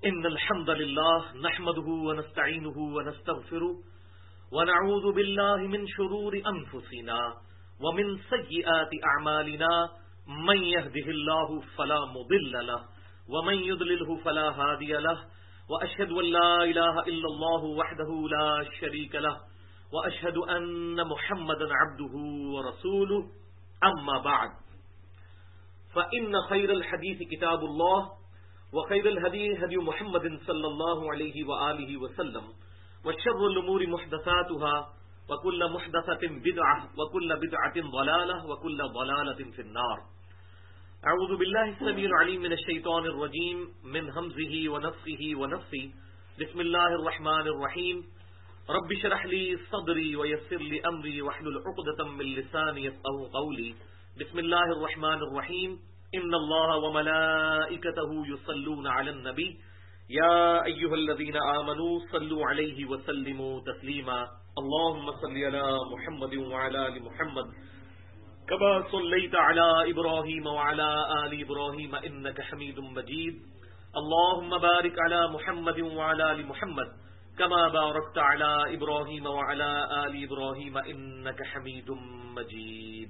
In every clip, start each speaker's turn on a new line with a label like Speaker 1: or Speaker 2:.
Speaker 1: إن الحمد لله نحمده ونستعينه ونستغفره ونعوذ بالله من شرور أنفسنا ومن سيئات أعمالنا من يهده الله فلا مضل له ومن يضلله فلا هادي له وأشهد أن لا إله إلا الله وحده لا شريك له وأشهد أن محمدا عبده ورسوله أما بعد فإن خير الحديث كتاب الله وخير الهدي هدي محمد صلى الله عليه وآله وسلم وشر الأمور محدثاتها وكل محدثة بدعة وكل بدعة ضلالة وكل ضلالة في النار. أعوذ بالله السميع العليم من الشيطان الرجيم من همزه ونفخه ونفثه. بسم الله الرحمن الرحيم. رب اشرح لي صدري ويسر لي أمري واحلل عقدة من لساني يفقهوا قولي. بسم الله الرحمن الرحيم. إن الله وملائكته يصلون على النبي يا أيها الذين آمنوا صلوا عليه وسلموا تسليما. اللهم صل على محمد وعلى آل محمد كما صليت على إبراهيم وعلى آل إبراهيم إنك حميد مجيد. اللهم بارك على محمد وعلى آل محمد كما باركت على إبراهيم وعلى آل إبراهيم إنك حميد مجيد.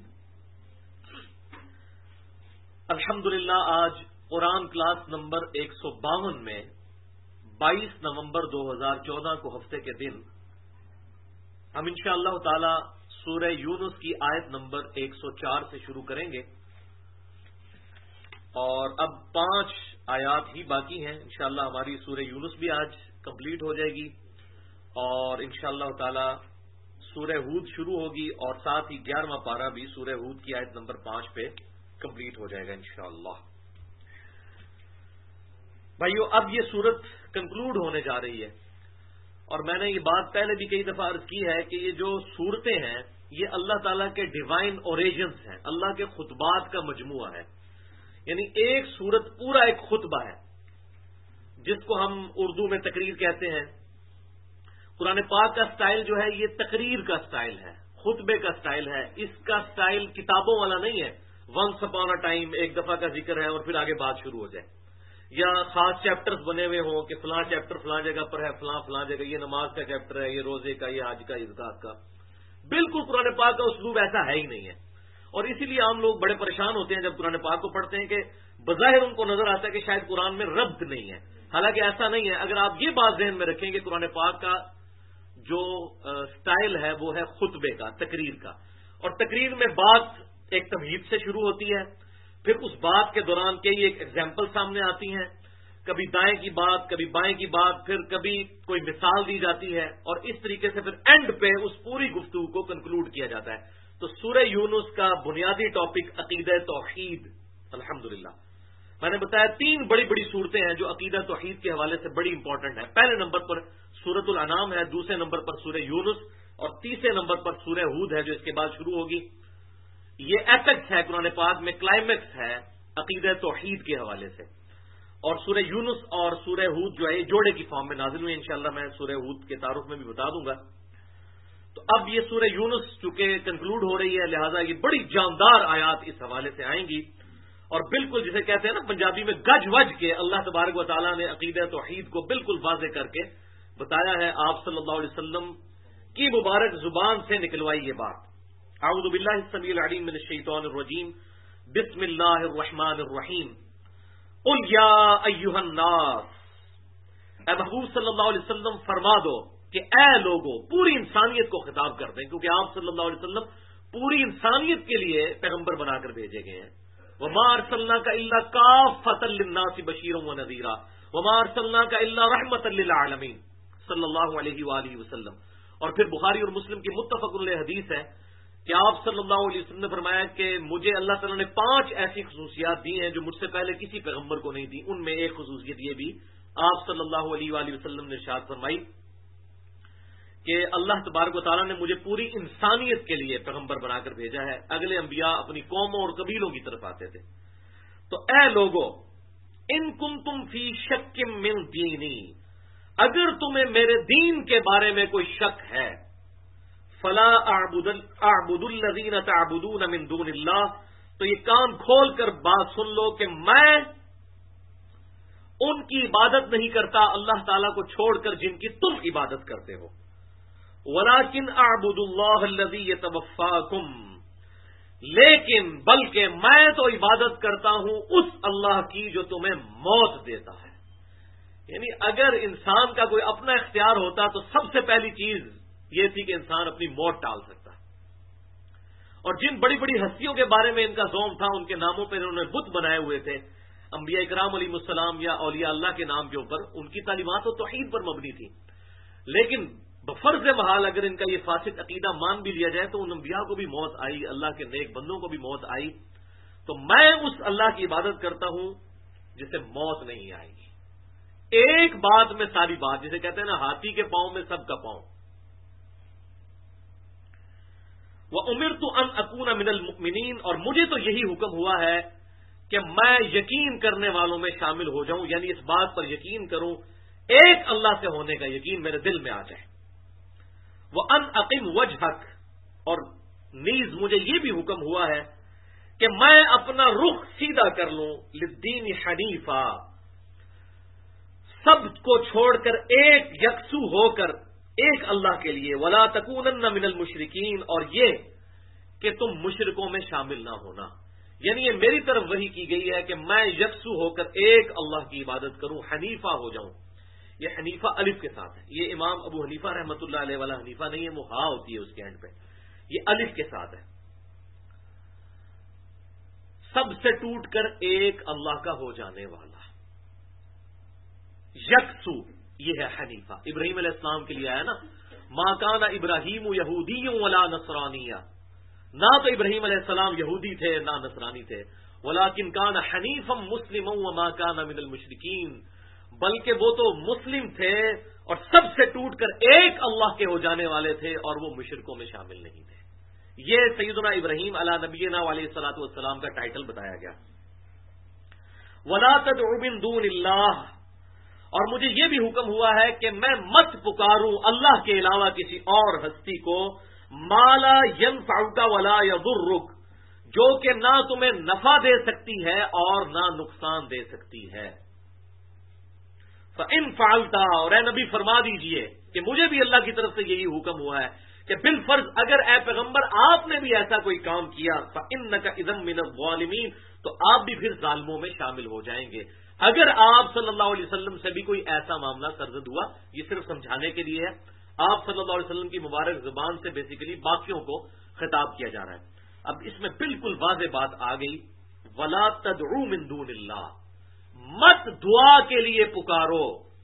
Speaker 1: الحمدللہ آج قرآن کلاس نمبر 152 میں 22 نومبر 2014 کو ہفتے کے دن ہم انشاءاللہ تعالی سورہ یونس کی آیت نمبر 104 سے شروع کریں گے اور اب 5 آیات ہی باقی ہیں. انشاءاللہ ہماری سورہ یونس بھی آج کمپلیٹ ہو جائے گی اور انشاءاللہ تعالی سورہ ہود شروع ہوگی اور ساتھ ہی 11واں پارہ بھی سورہ ہود کی آیت نمبر 5 پہ کمپلیٹ ہو جائے گا انشاءاللہ. بھائیو اب یہ سورت کنکلوڈ ہونے جا رہی ہے اور میں نے یہ بات پہلے بھی کئی دفعہ عرض کی ہے کہ یہ جو سورتیں ہیں یہ اللہ تعالیٰ کے ڈیوائن اوریجنز ہیں، اللہ کے خطبات کا مجموعہ ہے. یعنی ایک سورت پورا ایک خطبہ ہے جس کو ہم اردو میں تقریر کہتے ہیں. قرآن پاک کا سٹائل جو ہے یہ تقریر کا سٹائل ہے، خطبے کا سٹائل ہے. اس کا سٹائل کتابوں والا نہیں ہے، ونس اپون اے ٹائم ایک دفعہ کا ذکر ہے اور پھر آگے بات شروع ہو جائے، یا خاص چیپٹرز بنے ہوئے ہوں کہ فلاں چیپٹر فلاں جگہ پر ہے، فلاں جگہ یہ نماز کا چیپٹر ہے، یہ روزے کا، یہ حج کا، عزکات کا. بالکل قرآن پاک کا اسلوب ایسا ہے ہی نہیں ہے اور اسی لیے عام لوگ بڑے پریشان ہوتے ہیں جب قرآن پاک کو پڑھتے ہیں کہ بظاہر ان کو نظر آتا ہے کہ شاید قرآن میں ربط نہیں ہے، حالانکہ ایسا نہیں ہے. اگر آپ یہ بات ذہن میں رکھیں کہ قرآن پاک کا جو سٹائل ہے وہ ہے خطبے کا، تقریر کا، اور تقریر میں بات ایک تمہید سے شروع ہوتی ہے، پھر اس بات کے دوران کئی ایک ایگزامپل سامنے آتی ہیں، کبھی دائیں کی بات، کبھی بائیں کی بات، پھر کبھی کوئی مثال دی جاتی ہے اور اس طریقے سے پھر اینڈ پہ اس پوری گفتگو کو کنکلوڈ کیا جاتا ہے. تو سورہ یونس کا بنیادی ٹاپک عقیدہ توحید. الحمدللہ میں نے بتایا 3 بڑی بڑی صورتیں ہیں جو عقیدہ توحید کے حوالے سے بڑی امپورٹنٹ ہیں. پہلے نمبر پر سورۃ الانعام ہے، دوسرے نمبر پر سورہ یونس اور تیسرے نمبر پر سورہ ہود ہے جو اس کے بعد شروع ہوگی. یہ ایپیکس ہے قرآن پاک میں، کلائمیکس ہے عقیدہ توحید کے حوالے سے. اور سورہ یونس اور سورہ ہود جو ہے یہ جوڑے کی فارم میں نازل ہوئی. انشاءاللہ میں سورہ ہود کے تعارف میں بھی بتا دوں گا. تو اب یہ سورہ یونس چونکہ کنکلوڈ ہو رہی ہے لہٰذا یہ بڑی جاندار آیات اس حوالے سے آئیں گی اور بالکل جسے کہتے ہیں نا پنجابی میں گج وج کے اللہ تبارک و تعالیٰ نے عقیدہ توحید کو بالکل واضح کر کے بتایا ہے. آپ صلی اللہ علیہ وسلم کی مبارک زبان سے نکلوائی یہ بات. اعوذ باللہ السمیع العلیم من الشیطان الرجیم. بسم اللہ الرحمن الرحیم. قل یا ایھا الناس، اے محبوب صلی اللہ علیہ وسلم فرما دو کہ اے لوگو، پوری انسانیت کو خطاب کرتے ہیں کیونکہ آپ صلی اللہ علیہ وسلم پوری انسانیت کے لیے پیغمبر بنا کر بھیجے گئے ہیں. وما ارسلناک الا کافۃ للناس بشیرا ونذیرا وما ارسلناک الا رحمۃ للعالمین صلی اللہ علیہ وآلہ وسلم. اور پھر بخاری اور مسلم کی متفق علیہ حدیث ہے کہ آپ صلی اللہ علیہ وسلم نے فرمایا کہ مجھے اللہ تعالیٰ نے 5 ایسی خصوصیات دی ہیں جو مجھ سے پہلے کسی پیغمبر کو نہیں دی. ان میں ایک خصوصیت یہ بھی آپ صلی اللہ علیہ وآلہ وسلم نے ارشاد فرمائی کہ اللہ تبارک و تعالیٰ نے مجھے پوری انسانیت کے لیے پیغمبر بنا کر بھیجا ہے. اگلے انبیاء اپنی قوموں اور قبیلوں کی طرف آتے تھے. تو اے لوگو، ان کنتم فی شک من دینی، اگر تمہیں میرے دین کے بارے میں کوئی شک ہے، فلا اعبد الذین تعبدون من دون اللہ، تو یہ کان کھول کر بات سن لو کہ میں ان کی عبادت نہیں کرتا اللہ تعالیٰ کو چھوڑ کر جن کی تم عبادت کرتے ہو. وَلَٰكِنْ أَعْبُدُ اللَّهَ الَّذِي يَتَوَفَّاكُمْ، لیکن بلکہ میں تو عبادت کرتا ہوں اس اللہ کی جو تمہیں موت دیتا ہے. یعنی اگر انسان کا کوئی اپنا اختیار ہوتا تو سب سے پہلی چیز یہ تھی کہ انسان اپنی موت ٹال سکتا. اور جن بڑی بڑی ہستیوں کے بارے میں ان کا زوم تھا، ان کے ناموں پہ انہوں نے بت بنائے ہوئے تھے، انبیاء اکرام علیہ السلام یا اولیاء اللہ کے نام کے اوپر، ان کی تعلیمات تو توحید پر مبنی تھی. لیکن بفرض محال اگر ان کا یہ فاسد عقیدہ مان بھی لیا جائے تو ان انبیاء کو بھی موت آئی، اللہ کے نیک بندوں کو بھی موت آئی. تو میں اس اللہ کی عبادت کرتا ہوں جسے موت نہیں آئے گی. ایک بات میں ساری بات، جسے کہتے ہیں نا ہاتھی کے پاؤں میں سب کا پاؤں. وَأُمِرْتُ أَنْ أَكُونَ مِنَ الْمُؤْمِنِينَ، اور مجھے تو یہی حکم ہوا ہے کہ میں یقین کرنے والوں میں شامل ہو جاؤں، یعنی اس بات پر یقین کروں، ایک اللہ سے ہونے کا یقین میرے دل میں آ جائے. وَأَنْ أَقِمْ وَجْهَكَ، اور نیز مجھے یہ بھی حکم ہوا ہے کہ میں اپنا رخ سیدھا کر لوں، للدین حنیفا، سب کو چھوڑ کر ایک یکسو ہو کر ایک اللہ کے لیے. وَلَا تَكُونَنَّ مِنَ الْمُشْرِكِينَ، اور یہ کہ تم مشرکوں میں شامل نہ ہونا. یعنی یہ میری طرف وحی کی گئی ہے کہ میں یکسو ہو کر ایک اللہ کی عبادت کروں، حنیفہ ہو جاؤں. یہ حنیفہ الف کے ساتھ ہے، یہ امام ابو حنیفہ رحمۃ اللہ علیہ والا حنیفہ نہیں ہے، وہ ہا ہوتی ہے اس کے اینڈ پہ، یہ الف کے ساتھ ہے. سب سے ٹوٹ کر ایک اللہ کا ہو جانے والا، یکسو، یہ ہے حنیفہ. ابراہیم علیہ السلام کے لیے آیا نا، ما کان ابراہیم یہودی ولا نصرانیہ، نہ تو ابراہیم علیہ السلام یہودی تھے نہ نصرانی تھے. ولکن کان حنیفا مسلما وما کان من المشرکین، بلکہ وہ تو مسلم تھے اور سب سے ٹوٹ کر ایک اللہ کے ہو جانے والے تھے، اور وہ مشرکوں میں شامل نہیں تھے. یہ سیدنا ابراہیم علی نبینا علیہ الصلوۃ والسلام کا ٹائٹل بتایا گیا. ولا تدعوا من دون اللہ، اور مجھے یہ بھی حکم ہوا ہے کہ میں مت پکاروں اللہ کے علاوہ کسی اور ہستی کو، مالا ينفعک ولا يضرک، جو کہ نہ تمہیں نفع دے سکتی ہے اور نہ نقصان دے سکتی ہے. فَإِن فَعَلْتَ، اور اے نبی فرما دیجئے کہ مجھے بھی اللہ کی طرف سے یہی حکم ہوا ہے کہ بالفرض اگر اے پیغمبر آپ نے بھی ایسا کوئی کام کیا، فَإِنَّكَ إِذًا مِّنَ الظَّالِمِينَ، تو آپ بھی پھر ظالموں میں شامل ہو جائیں گے. اگر آپ صلی اللہ علیہ وسلم سے بھی کوئی ایسا معاملہ سرزد ہوا، یہ صرف سمجھانے کے لیے ہے. آپ صلی اللہ علیہ وسلم کی مبارک زبان سے بیسیکلی باقیوں کو خطاب کیا جا رہا ہے. اب اس میں بالکل واضح بات آ گئی، وَلَا تَدْعُوا مِن دُونِ اللَّهِ، مت دعا کے لیے پکارو.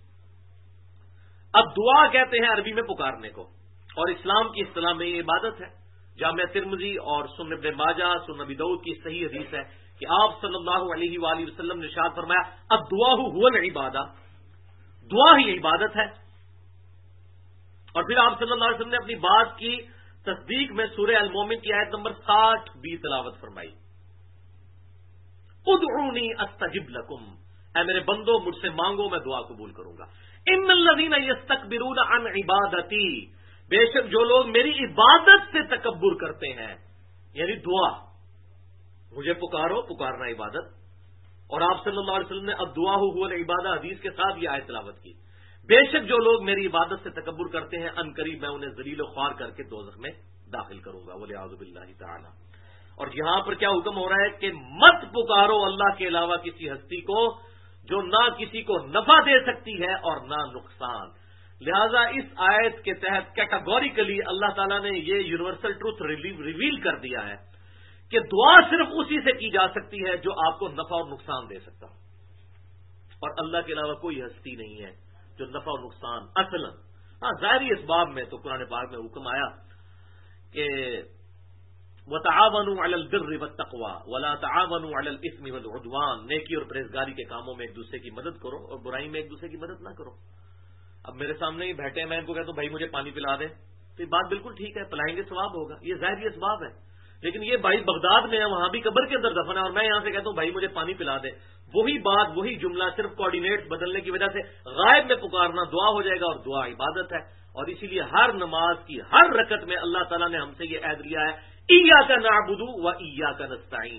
Speaker 1: اب دعا کہتے ہیں عربی میں پکارنے کو، اور اسلام کی اصطلاح میں یہ عبادت ہے. جامعہ ترمذی اور سنن ابن ماجہ، سنن ابی داؤد کی صحیح حدیث ہے کہ آپ صلی اللہ علیہ وآلہ وسلم نے ارشاد فرمایا، الدعاء هو العبادہ، دعا ہی عبادت ہے. اور پھر آپ صلی اللہ علیہ وسلم نے اپنی بات کی تصدیق میں سورہ المومن کی آیت نمبر 60 بھی تلاوت فرمائی، ادعونی استجب لکم، اے میرے بندو مجھ سے مانگو میں دعا قبول کروں گا. ان الذین یستکبرون عن عبادتی، بے شک جو لوگ میری عبادت سے تکبر کرتے ہیں، یعنی دعا، مجھے پکارو، پکارنا عبادت. اور آپ صلی اللہ علیہ وسلم نے الدعاء هو العبادہ حدیث کے ساتھ یہ آیت تلاوت کی. بے شک جو لوگ میری عبادت سے تکبر کرتے ہیں، ان قریب میں انہیں ذلیل و خوار کر کے دوزخ میں داخل کروں گا، والعیاذ باللہ تعالی. اور یہاں پر کیا حکم ہو رہا ہے کہ مت پکارو اللہ کے علاوہ کسی ہستی کو جو نہ کسی کو نفع دے سکتی ہے اور نہ نقصان. لہذا اس آیت کے تحت کیٹاگوریکلی اللہ تعالیٰ نے یہ یونیورسل ٹروتھ ریویل کر دیا ہے کہ دعا صرف اسی سے کی جا سکتی ہے جو آپ کو نفع اور نقصان دے سکتا ہو، اور اللہ کے علاوہ کوئی ہستی نہیں ہے جو نفع اور نقصان اصلا. ہاں ظاہری اسباب میں تو قرآن پاک میں حکم آیا کہ وَتَعَاوَنُوا عَلَى الْبِرِّ وَالتَّقْوَى وَلَا تَعَاوَنُوا عَلَى الْإِثْمِ وَالْعُدْوَانِ، نیکی اور پرہیزگاری کے کاموں میں ایک دوسرے کی مدد کرو اور برائی میں ایک دوسرے کی مدد نہ کرو. اب میرے سامنے ہی بیٹھے، میں ان کو کہتا ہوں بھائی مجھے پانی پلا دے، تو یہ بات بالکل ٹھیک ہے، پلائیں گے ثواب ہوگا، یہ ظاہری اسباب ہے. لیکن یہ بھائی بغداد میں ہے، وہاں بھی قبر کے اندر دفن ہے، اور میں یہاں سے کہتا ہوں بھائی مجھے پانی پلا دے، وہی بات وہی جملہ صرف کوآرڈینیٹس بدلنے کی وجہ سے غائب میں پکارنا دعا ہو جائے گا، اور دعا عبادت ہے. اور اسی لیے ہر نماز کی ہر رکعت میں اللہ تعالیٰ نے ہم سے یہ عہد لیا ہے، ایاک نعبد و ایاک نستعین،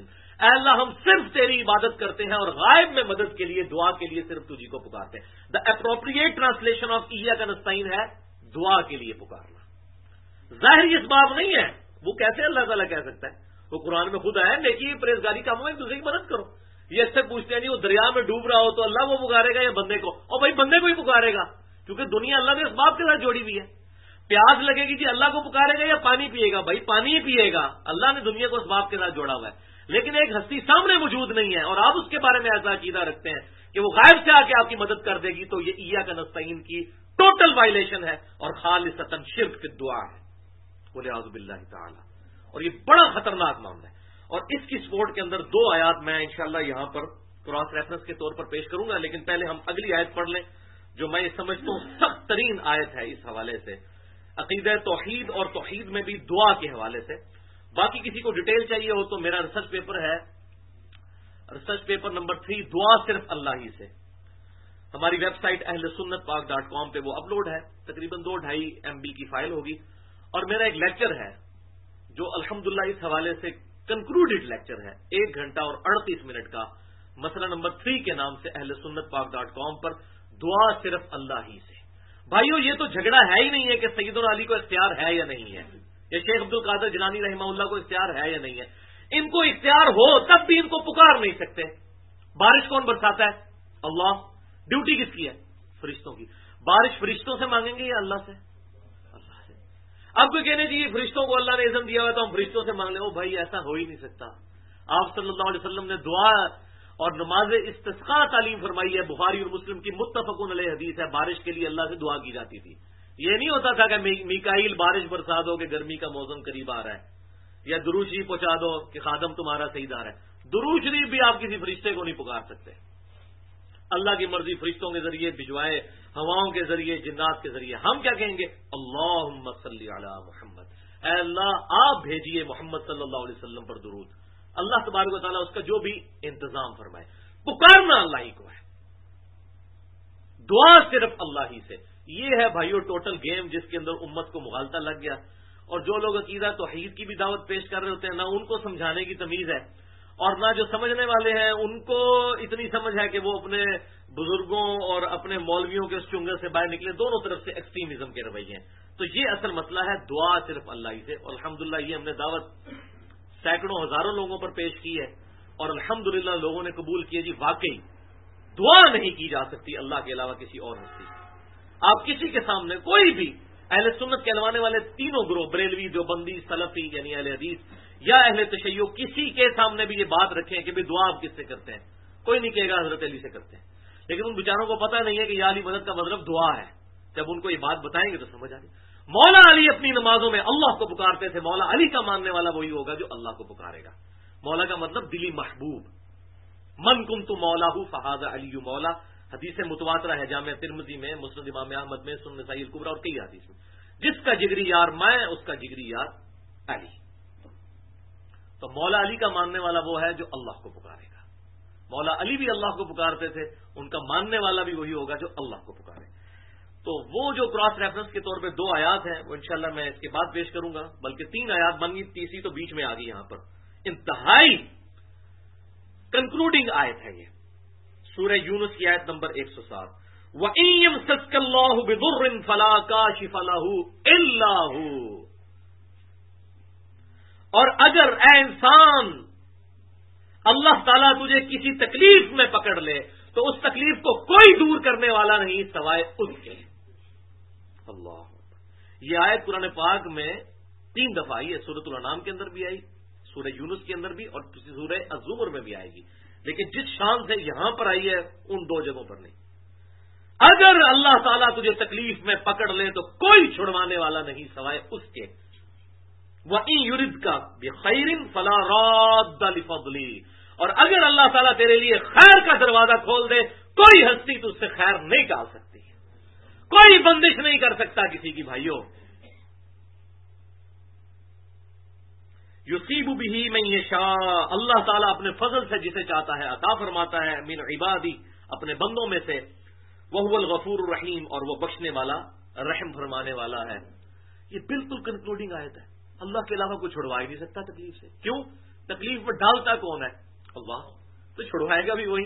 Speaker 1: اے اللہ ہم صرف تیری عبادت کرتے ہیں اور غائب میں مدد کے لیے دعا کے لیے صرف تجھی کو پکارتے ہیں. دا اپروپریٹ ٹرانسلیشن آف ایاک نستعین ہے دعا کے لیے پکارنا. ظاہر اس بات نہیں ہے، وہ کیسے اللہ تعالیٰ کہہ سکتا ہے؟ وہ قرآن میں خود آیا نیکی پرہیزگاری کاموں میں ایک دوسرے کی مدد کرو. یہ اس سے پوچھتے ہیں نہیں وہ دریا میں ڈوب رہا ہو تو اللہ وہ پکارے گا یا بندے کو؟ اور بھائی بندے کو ہی پکارے گا، کیونکہ دنیا اللہ نے اسباب کے ساتھ جوڑی ہوئی ہے. پیاس لگے گی جی اللہ کو پکارے گا یا پانی پیے گا؟ بھائی پانی ہی پیے گا، اللہ نے دنیا کو اسباب کے ساتھ جوڑا ہوا ہے. لیکن ایک ہستی سامنے موجود نہیں ہے اور آپ اس کے بارے میں ایسا عقیدہ رکھتے ہیں کہ وہ غائب سے آ کے آپ کی مدد کر دے گی، تو یہ ایاک نستعین کی ٹوٹل وائلیشن ہے اور خالصتاً شرک فی الدعاء ہے. وَلِعَوْذُ بِاللَّهِ تعالی. اور یہ بڑا خطرناک معاملہ ہے. اور اس کی سپورٹ کے اندر دو آیات میں انشاءاللہ یہاں پر کراس ریفرنس کے طور پر پیش کروں گا، لیکن پہلے ہم اگلی آیت پڑھ لیں جو میں یہ سمجھتا ہوں سخت ترین آیت ہے اس حوالے سے، عقیدہ توحید اور توحید میں بھی دعا کے حوالے سے. باقی کسی کو ڈیٹیل چاہیے ہو تو میرا ریسرچ پیپر ہے، ریسرچ پیپر نمبر 3 دعا صرف اللہ ہی سے. ہماری ویب سائٹ ahlsunnatpak.com پہ وہ اپلوڈ ہے، تقریباً 2-2.5 MB کی فائل ہوگی. اور میرا ایک لیکچر ہے جو الحمدللہ اس حوالے سے کنکلوڈیڈ لیکچر ہے، 1 گھنٹہ اور 38 منٹ کا، مسئلہ نمبر 3 کے نام سے ahlsunnatpak.com پر دعا صرف اللہ ہی سے. بھائیو یہ تو جھگڑا ہے ہی نہیں ہے کہ سیدنا علی کو اختیار ہے یا نہیں ہے، یا شیخ عبد القادر جیلانی رحمہ اللہ کو اختیار ہے یا نہیں ہے. ان کو اختیار ہو تب بھی ان کو پکار نہیں سکتے. بارش کون برساتا ہے؟ اللہ. ڈیوٹی کس کی ہے؟ فرشتوں کی. بارش فرشتوں سے مانگیں گے یا اللہ سے؟ اللہ سے. اب کوئی کہنے جی فرشتوں کو اللہ نے اذن دیا ہوا تو ہم فرشتوں سے مانگ لیں، او بھائی ایسا ہو ہی نہیں سکتا. آپ صلی اللہ علیہ وسلم نے دعا اور نماز استسقاء تعلیم فرمائی ہے، بخاری اور مسلم کی متفقون علیہ حدیث ہے. بارش کے لیے اللہ سے دعا کی جاتی تھی. یہ نہیں ہوتا تھا کہ میکائیل بارش برسا دو کہ گرمی کا موسم قریب آ رہا ہے، یا درود شریف پہنچا دو کہ خادم تمہارا سیدار ہے. درود شریف بھی آپ کسی فرشتے کو نہیں پکار سکتے. اللہ کی مرضی فرشتوں کے ذریعے بھجوائے، ہواؤں کے ذریعے، جنات کے ذریعے. ہم کیا کہیں گے؟ اللہم صلی علی محمد، اے اللہ آپ بھیجیے محمد صلی اللہ علیہ وسلم پر درود. اللہ تبارک و تعالیٰ اس کا جو بھی انتظام فرمائے. پکارنا اللہ ہی کو ہے، دعا صرف اللہ ہی سے. یہ ہے بھائیو ٹوٹل گیم جس کے اندر امت کو مغالطہ لگ گیا. اور جو لوگ عقیدہ توحید کی بھی دعوت پیش کر رہے ہوتے ہیں، نہ ان کو سمجھانے کی تمیز ہے، اور نہ جو سمجھنے والے ہیں ان کو اتنی سمجھ ہے کہ وہ اپنے بزرگوں اور اپنے مولویوں کے اس چنگل سے باہر نکلے. دونوں طرف سے ایکسٹریمزم کے رویے ہیں. تو یہ اصل مسئلہ ہے، دعا صرف اللہ ہی سے. اور الحمدللہ یہ ہم نے دعوت سینکڑوں ہزاروں لوگوں پر پیش کی ہے اور الحمدللہ لوگوں نے قبول کیا. جی واقعی دعا نہیں کی جا سکتی اللہ کے علاوہ کسی اور ہستی. آپ کسی کے سامنے کوئی بھی اہل سنت کہلوانے والے تینوں گروہ، بریلوی، دیوبندی، سلفی یعنی اہل حدیث یا اہل تشیع، کسی کے سامنے بھی یہ بات رکھیں کہ بھی دعا آپ کس سے کرتے ہیں، کوئی نہیں کہے گا حضرت علی سے کرتے ہیں. لیکن ان بیچاروں کو پتہ نہیں ہے کہ یا علی مدد کا مطلب دعا ہے. جب ان کو یہ بات بتائیں گے تو سمجھ آ گئی. مولا علی اپنی نمازوں میں اللہ کو پکارتے تھے. مولا علی کا ماننے والا وہی ہوگا جو اللہ کو پکارے گا. مولا کا مطلب دلی محبوب. من کنت مولاہ فہذا علی مولا. حدیث متواترہ ہے جامع ترمذی میں، مسند امام احمد میں، سنن نسائی الکبریٰ اور کئی حدیث میں. جس کا جگری یار میں، اس کا جگری یار علی. تو مولا علی کا ماننے والا وہ ہے جو اللہ کو پکارے گا. مولا علی بھی اللہ کو پکارتے تھے، ان کا ماننے والا بھی وہی ہوگا جو اللہ کو پکارے. تو وہ جو کراس ریفرنس کے طور پہ 2 آیات ہیں وہ انشاءاللہ میں اس کے بعد پیش کروں گا، بلکہ 3 آیات بن گئی، تیسری تو بیچ میں آ گئی. یہاں پر انتہائی کنکلوڈنگ آیت ہے یہ، سورہ یونس کی آیت نمبر 107. وَإِن يَمْسَسْكَ اللَّهُ بِضُرٍّ فَلَا كَاشِفَ لَهُ إِلَّا هُوَ. اور اگر اے انسان اللہ تعالیٰ تجھے کسی تکلیف میں پکڑ لے تو اس تکلیف کو کوئی دور کرنے والا نہیں سوائے اس کے. اللہ. یہ آیت قرآن پاک میں 3 دفعہ آئی ہے. سورۃ الانعام کے اندر بھی آئی، سورہ یونس کے اندر بھی، اور سورہ الزمر میں بھی آئے گی. لیکن جس شان سے یہاں پر آئی ہے ان 2 جگہوں پر نہیں. اگر اللہ تعالیٰ تجھے تکلیف میں پکڑ لے تو کوئی چھڑوانے والا نہیں سوائے اس کے. وَإِن يُرِدْكَ بِخَيْرٍ فَلَا رَادَّ لِفَضْلِهِ. اور اگر اللہ تعالیٰ تیرے لیے خیر کا دروازہ کھول دے، کوئی ہستی تجھ سے خیر نہیں ڈال سکتی، کوئی بندش نہیں کر سکتا کسی کی. بھائیوں یصیب بہ من یشاء. اللہ تعالیٰ اپنے فضل سے جسے چاہتا ہے عطا فرماتا ہے. من عبادی، اپنے بندوں میں سے. وہو الغفور الرحیم، اور وہ بخشنے والا رحم فرمانے والا ہے. یہ بالکل کنکلوڈنگ آیت ہے. اللہ کے علاوہ کوئی چھڑوا ہی نہیں سکتا تکلیف سے. کیوں؟ تکلیف میں ڈالتا کون ہے؟ اللہ تو چھڑوائے گا بھی وہی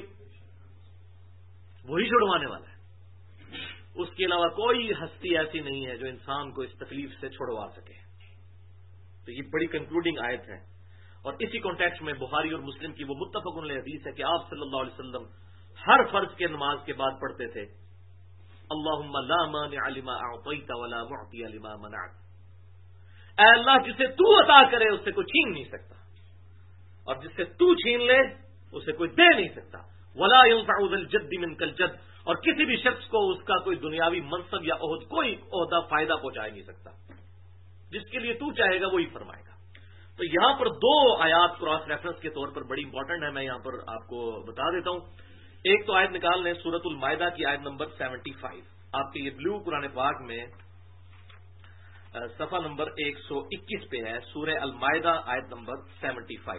Speaker 1: چھڑوانے والا ہے. اس کے علاوہ کوئی ہستی ایسی نہیں ہے جو انسان کو اس تکلیف سے چھڑوا سکے. تو یہ بڑی کنکلوڈنگ آیت ہے. اور اسی کانٹیکسٹ میں بخاری اور مسلم کی وہ متفق علیہ حدیث ہے کہ آپ صلی اللہ علیہ وسلم ہر فرض کے نماز کے بعد پڑھتے تھے اللہم لا مانع لما اعطیت ولا معطی لما منعت. اے اللہ جسے تو عطا کرے اس سے کوئی چھین نہیں سکتا اور جس سے تو چھین لے اسے کوئی دے نہیں سکتا. ولا ينفع ذا الجد منك الجد. اور کسی بھی شخص کو اس کا کوئی دنیاوی منصب یا عہد کوئی عہدہ فائدہ پہنچا نہیں سکتا. جس کے لیے تو چاہے گا وہی فرمائے گا. تو یہاں پر دو آیات کراس ریفرنس کے طور پر بڑی امپورٹنٹ ہے. میں یہاں پر آپ کو بتا دیتا ہوں. ایک تو آیت نکال لیں سورۃ المائدہ کی آیت نمبر 75. آپ کے یہ بلو قرآن پاک میں صفحہ نمبر 121 پہ ہے. سورہ المائدہ آیت نمبر 75.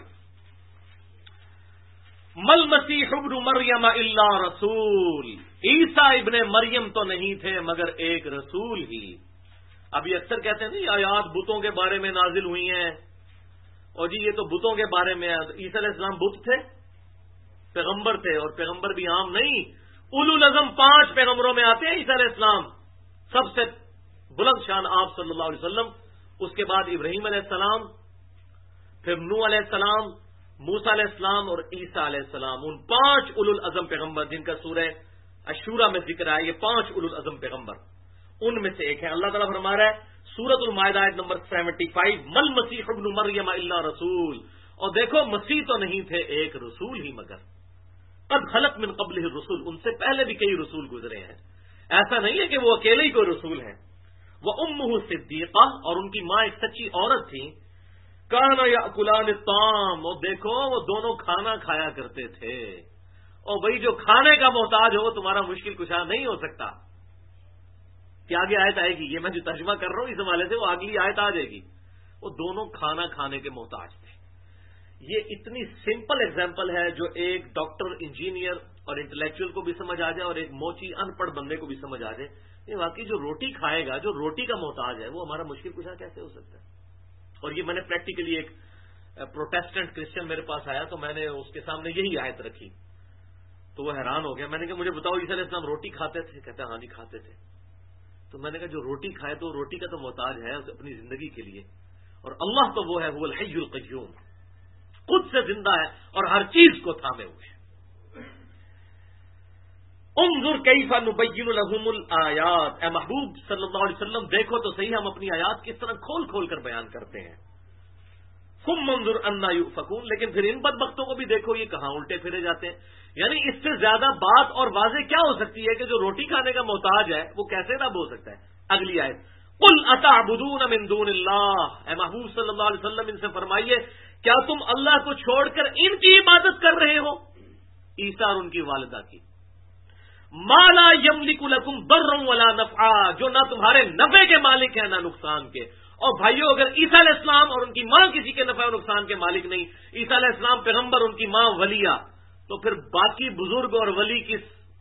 Speaker 1: مل مسیح ابن مریم الا رسول. عیسیٰ ابن مریم تو نہیں تھے مگر ایک رسول ہی. ابھی اکثر کہتے ہیں نہیں آیات بتوں کے بارے میں نازل ہوئی ہیں اور جی یہ تو بتوں کے بارے میں. عیسیٰ علیہ السلام بت تھے؟ پیغمبر تھے. اور پیغمبر بھی عام نہیں. اولو العزم 5 پیغمبروں میں آتے ہیں عیسیٰ علیہ السلام. سب سے بلند شان آپ صلی اللہ علیہ وسلم. اس کے بعد ابراہیم علیہ السلام, پھر نوح علیہ السلام, موسیٰ علیہ السلام اور عیسیٰ علیہ السلام. ان 5 اولو العزم پیغمبر جن کا سورہ اشورا میں ذکر ہے. یہ 5 اولو العزم پیغمبر ان میں سے ایک ہے. اللہ تعالیٰ فرما رہا ہے سورۃ المائدہ آیت نمبر 75 مل مسیح ابن مریم الا رسول. اور دیکھو مسیح تو نہیں تھے ایک رسول ہی مگر قد خلق من قبلہ الرسل. ان سے پہلے بھی کئی رسول گزرے ہیں. ایسا نہیں ہے کہ وہ اکیلے ہی کوئی رسول ہیں. وہ امہ صدیقہ اور ان کی ماں ایک سچی عورت تھی. کانا یاکلان الطعام. اور دیکھو وہ دونوں کھانا کھایا کرتے تھے. اور بھائی جو کھانے کا محتاج ہو تمہارا مشکل کشا نہیں ہو سکتا. کہ آگے آیت آئے گی. یہ میں جو ترجمہ کر رہا ہوں اس حوالے سے وہ اگلی آیت آ جائے گی. وہ دونوں کھانا کھانے کے محتاج تھے. یہ اتنی سمپل ایگزامپل ہے جو ایک ڈاکٹر, انجینئر اور انٹلیکچوئل کو بھی سمجھ آ جائے اور ایک موچی ان پڑھ بندے کو بھی سمجھ آ جائے. یہ واقعی جو روٹی کھائے گا, جو روٹی کا محتاج ہے, وہ ہمارا مشکل کشا کیسے ہو سکتا ہے. اور یہ میں نے پریکٹیکلی ایک پروٹیسٹنٹ کرسچن میرے پاس آیا تو میں نے اس کے سامنے یہی آیت رکھی تو وہ حیران ہو گیا. میں نے کہا مجھے بتاؤ عیسیٰ علیہ السلام روٹی کھاتے تھے؟ کہتا ہے ہاں جی کھاتے تھے. تو میں نے کہا جو روٹی کھائے تو روٹی کا تو محتاج ہے اپنی زندگی کے لیے. اور اللہ تو وہ ہے وہ الحی القیوم, خود سے زندہ ہے اور ہر چیز کو تھامے ہوئے. انظر کیف نبین لہم الآیات. اے محبوب صلی اللہ علیہ وسلم دیکھو تو صحیح ہم اپنی آیات کس طرح کھول کھول کر بیان کرتے ہیں. ثم انظر انا یؤفکون. لیکن پھر ان بدبختوں کو بھی دیکھو یہ کہاں الٹے پھرے جاتے ہیں. یعنی اس سے زیادہ بات اور واضح کیا ہو سکتی ہے کہ جو روٹی کھانے کا محتاج ہے وہ کیسے رب ہو سکتا ہے. اگلی آیت قل اتعبدون من دون اللہ. اے محبوب صلی اللہ علیہ وسلم ان سے فرمائیے کیا تم اللہ کو چھوڑ کر ان کی عبادت کر رہے ہو, عیسیٰ اور ان کی والدہ کی. ما لا یملک لکم ضرا ولا نفعا. جو نہ تمہارے نفع کے مالک ہیں نہ نقصان کے. اور بھائیو اگر عیسیٰ علیہ السلام اور ان کی ماں کسی کے نفع و نقصان کے مالک نہیں, عیسیٰ علیہ السلام پیغمبر ان کی ماں ولیہ, تو پھر باقی بزرگ اور ولی کس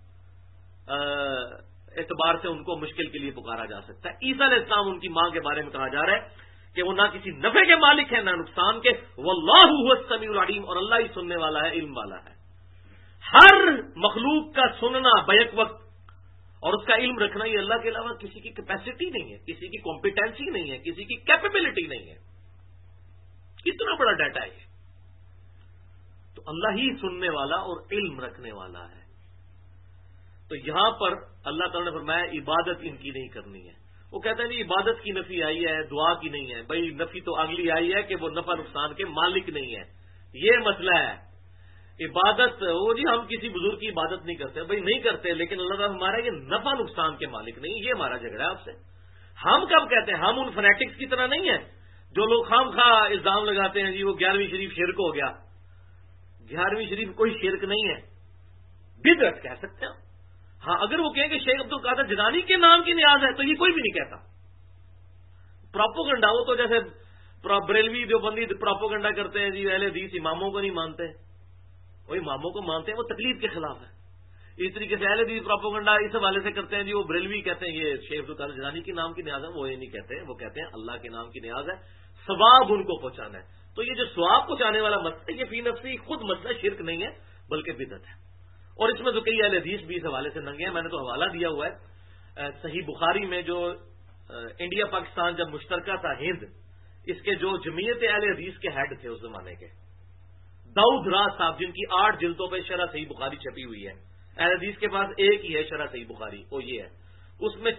Speaker 1: اعتبار سے ان کو مشکل کے لیے پکارا جا سکتا ہے. عیسیٰ علیہ السلام ان کی ماں کے بارے میں کہا جا رہا ہے کہ وہ نہ کسی نفع کے مالک ہیں نہ نقصان کے. واللہ هو السمیع العلیم. اور اللہ ہی سننے والا ہے, علم والا ہے. ہر مخلوق کا سننا بیک وقت اور اس کا علم رکھنا یہ اللہ کے علاوہ کسی کی کیپیسٹی نہیں ہے, کسی کی کمپیٹنسی نہیں ہے, کسی کی کیپیبلٹی نہیں ہے. کتنا بڑا ڈیٹا ہے. تو اللہ ہی سننے والا اور علم رکھنے والا ہے. تو یہاں پر اللہ تعالیٰ نے فرمایا عبادت ان کی نہیں کرنی ہے. وہ کہتے ہیں جی عبادت کی نفی آئی ہے, دعا کی نہیں ہے. بھائی نفی تو اگلی آئی ہے کہ وہ نفع نقصان کے مالک نہیں ہے. یہ مسئلہ ہے. عبادت وہ جی ہم کسی بزرگ کی عبادت نہیں کرتے. بھائی نہیں کرتے, لیکن اللہ تعالیٰ ہمارا یہ نفع نقصان کے مالک نہیں. یہ ہمارا جھگڑا ہے آپ سے. ہم کب کہتے ہیں؟ ہم ان فنیٹکس کی طرح نہیں ہیں جو لوگ خام خواہ الزام لگاتے ہیں جی وہ 11ویں شریف شرک ہو گیا. 11ویں شریف کوئی شرک نہیں ہے, بدعت کہہ سکتے ہیں. ہاں اگر وہ کہیں کہ شیخ عبد القادر جیلانی کے نام کی نیاز ہے تو یہ کوئی بھی نہیں کہتا. پروپوگنڈا, وہ تو جیسے بریلوی دیوبندی پروپوگنڈا کرتے ہیں جی اہل حدیث اماموں کو نہیں مانتے. وہ اماموں کو مانتے ہیں, وہ تقلید کے خلاف ہے. اس طریقے سے اہل حدیث پروپوگنڈا اس حوالے سے کرتے ہیں جی وہ بریلوی کہتے ہیں یہ شیخ عبد القادر جیلانی کے نام کی نیاز ہے. وہ یہ نہیں کہتے, وہ کہتے ہیں اللہ کے نام کی نیاز ہے. ثواب ان کو پہنچانا ہے. تو یہ جو ثواب پہنچانے والا مسئلہ یہ فی نفسی خود مسئلہ شرک نہیں ہے بلکہ بدعت ہے. اور اس میں تو کئی اہل حدیث بھی اس حوالے سے ننگے ہیں. میں نے تو حوالہ دیا ہوا ہے صحیح بخاری میں، جو انڈیا پاکستان جب مشترکہ تھا ہند، اس کے جو جمعیت اہل حدیث کے ہیڈ تھے اس زمانے کے، داؤد راز صاحب، جن کی 8 جلدوں پہ شرح صحیح بخاری چھپی ہوئی ہے. اہل حدیث کے پاس ایک ہی ہے شرح صحیح بخاری، وہ یہ ہے. اس میں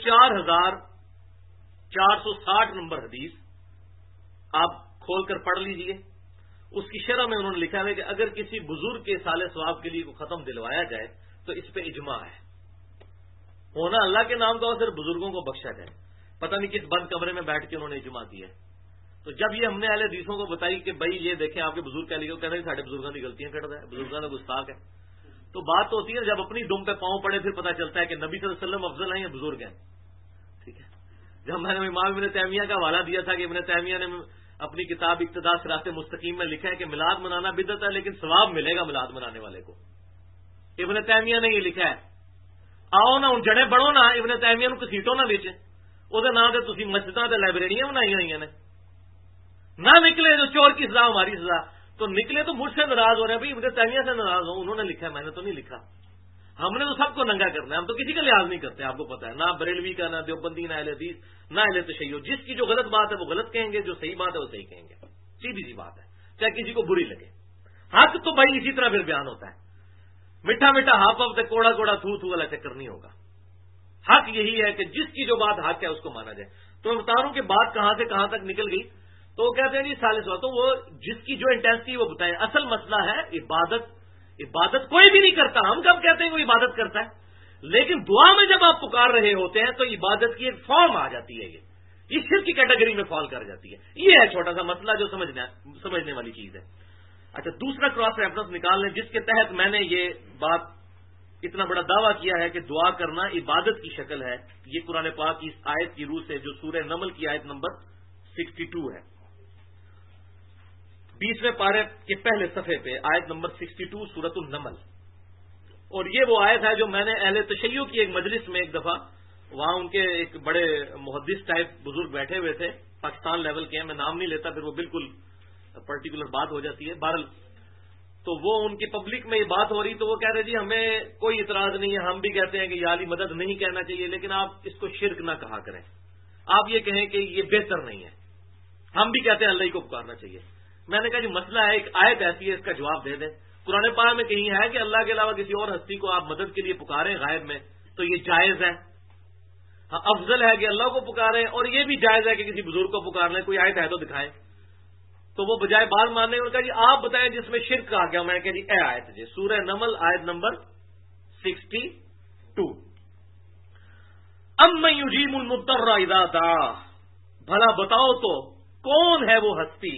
Speaker 1: 4460 نمبر حدیث آپ کھول کر پڑھ لیجئے. اس کی شرح میں انہوں نے لکھا ہے کہ اگر کسی بزرگ کے سال ثواب کے لیے کو ختم دلوایا جائے تو اس پہ اجماع ہے. ہونا اللہ کے نام کا ہو، صرف بزرگوں کو بخشا جائے. پتہ نہیں کس بند کمرے میں بیٹھ کے انہوں نے اجماع دیا ہے. تو جب یہ ہم نے اہل حدیثوں کو بتائی کہ بھائی یہ دیکھیں آپ کے بزرگ کہہ لیے، کہنا ساڑھے بزرگوں کی غلطیاں کر رہا ہے، بزرگوں کا گستاخ ہے. تو بات ہوتی ہے جب اپنی دم پہ پاؤں پڑے پھر پتہ چلتا ہے کہ نبی صلی اللہ علیہ وسلم افضل ہیں یا بزرگ ہیں. ٹھیک ہے. جب میں نے امام ابن تیمیہ کا حوالہ دیا تھا کہ ابن تیمیہ نے اپنی کتاب اقتداء صراط مستقیم میں لکھا ہے کہ میلاد منانا بدعت ہے لیکن ثواب ملے گا میلاد منانے والے کو. ابن تیمیہ نے یہ لکھا ہے. آؤ نہ ہوں جڑے بڑھو نہ ابن تیمیہ کو کسیٹو نہ بچ وہ نام سے تھی مسجداں لائبریریاں بنائی ہوئی نے. نہ نکلے جو چور کی سزا ہماری سزا، تو نکلے تو مجھ سے ناراض ہو رہے ہیں. بھائی ابن تیمیہ سے ناراض ہوں، انہوں نے لکھا ہے، میں نے تو نہیں لکھا. ہم نے تو سب کو ننگا کرنا ہے، ہم تو کسی کا لحاظ نہیں کرتے. آپ کو پتا ہے، نہ بریلوی کا، نہ دیوبندی، نہ اہل حدیث، نہ اہل تشیع. جس کی جو غلط بات ہے وہ غلط کہیں گے، جو صحیح بات ہے وہ صحیح کہیں گے. سیدھی سی بات ہے، چاہے کسی کو بری لگے. حق تو بھائی اسی طرح پھر بیان ہوتا ہے. میٹھا میٹھا ہاپ ہپ کوڑا کوڑا تھو تھو والا چکر نہیں ہوگا. حق یہی ہے کہ جس کی جو بات حق ہے اس کو مانا جائے. تو میں بتا رہا ہوں کہ بات کہاں سے کہاں تک نکل گئی. تو وہ کہتے ہیں جی ثالث بات، تو وہ جس کی جو انٹینسٹی وہ بتائیں. اصل مسئلہ ہے عبادت کوئی بھی نہیں کرتا. ہم کب کہتے ہیں وہ عبادت کرتا ہے؟ لیکن دعا میں جب آپ پکار رہے ہوتے ہیں تو عبادت کی ایک فارم آ جاتی ہے. یہ شرک کی کیٹیگری میں فال کر جاتی ہے. یہ ہے چھوٹا سا مسئلہ جو سمجھنے والی چیز ہے. اچھا، دوسرا کراس ریفرنس نکال لیں جس کے تحت میں نے یہ بات اتنا بڑا دعویٰ کیا ہے کہ دعا کرنا عبادت کی شکل ہے. یہ قرآن پاک کی اس آیت کی روح سے جو سورہ نمل کی آیت نمبر 62 ہے، 20ویں پارے کے پہلے صفحے پہ آیت نمبر 62 سورۃ النمل. اور یہ وہ آیت ہے جو میں نے اہل تشیع کی ایک مجلس میں ایک دفعہ، وہاں ان کے ایک بڑے محدث ٹائپ بزرگ بیٹھے ہوئے تھے، پاکستان لیول کے ہیں، میں نام نہیں لیتا پھر وہ بالکل پرٹیکولر بات ہو جاتی ہے. بہرحال تو وہ ان کی پبلک میں یہ بات ہو رہی تو وہ کہہ رہے جی ہمیں کوئی اعتراض نہیں ہے، ہم بھی کہتے ہیں کہ یا علی مدد نہیں کہنا چاہیے، لیکن آپ اس کو شرک نہ کہا کریں. آپ یہ کہیں کہ یہ بہتر نہیں ہے. ہم بھی کہتے ہیں اللہ ہی کو پکارنا چاہیے. میں نے کہا جی مسئلہ ہے، ایک آیت ایسی ہے، اس کا جواب دے دیں. قرآن پاک میں کہیں ہے کہ اللہ کے علاوہ کسی اور ہستی کو آپ مدد کے لیے پکاریں غائب میں، تو یہ جائز ہے. ہاں، افضل ہے کہ اللہ کو پکاریں، اور یہ بھی جائز ہے کہ کسی بزرگ کو پکار لیں. کوئی آیت ہے تو دکھائیں. تو وہ بجائے بات ماننے انہوں نے کہا جی آپ بتائیں جس میں شرک کہا گیا. میں نے کہا جی اے آیت جی سورہ نمل آیت نمبر 62، امن یجیب المضطر اذا دعا، بھلا بتاؤ تو کون ہے وہ ہستی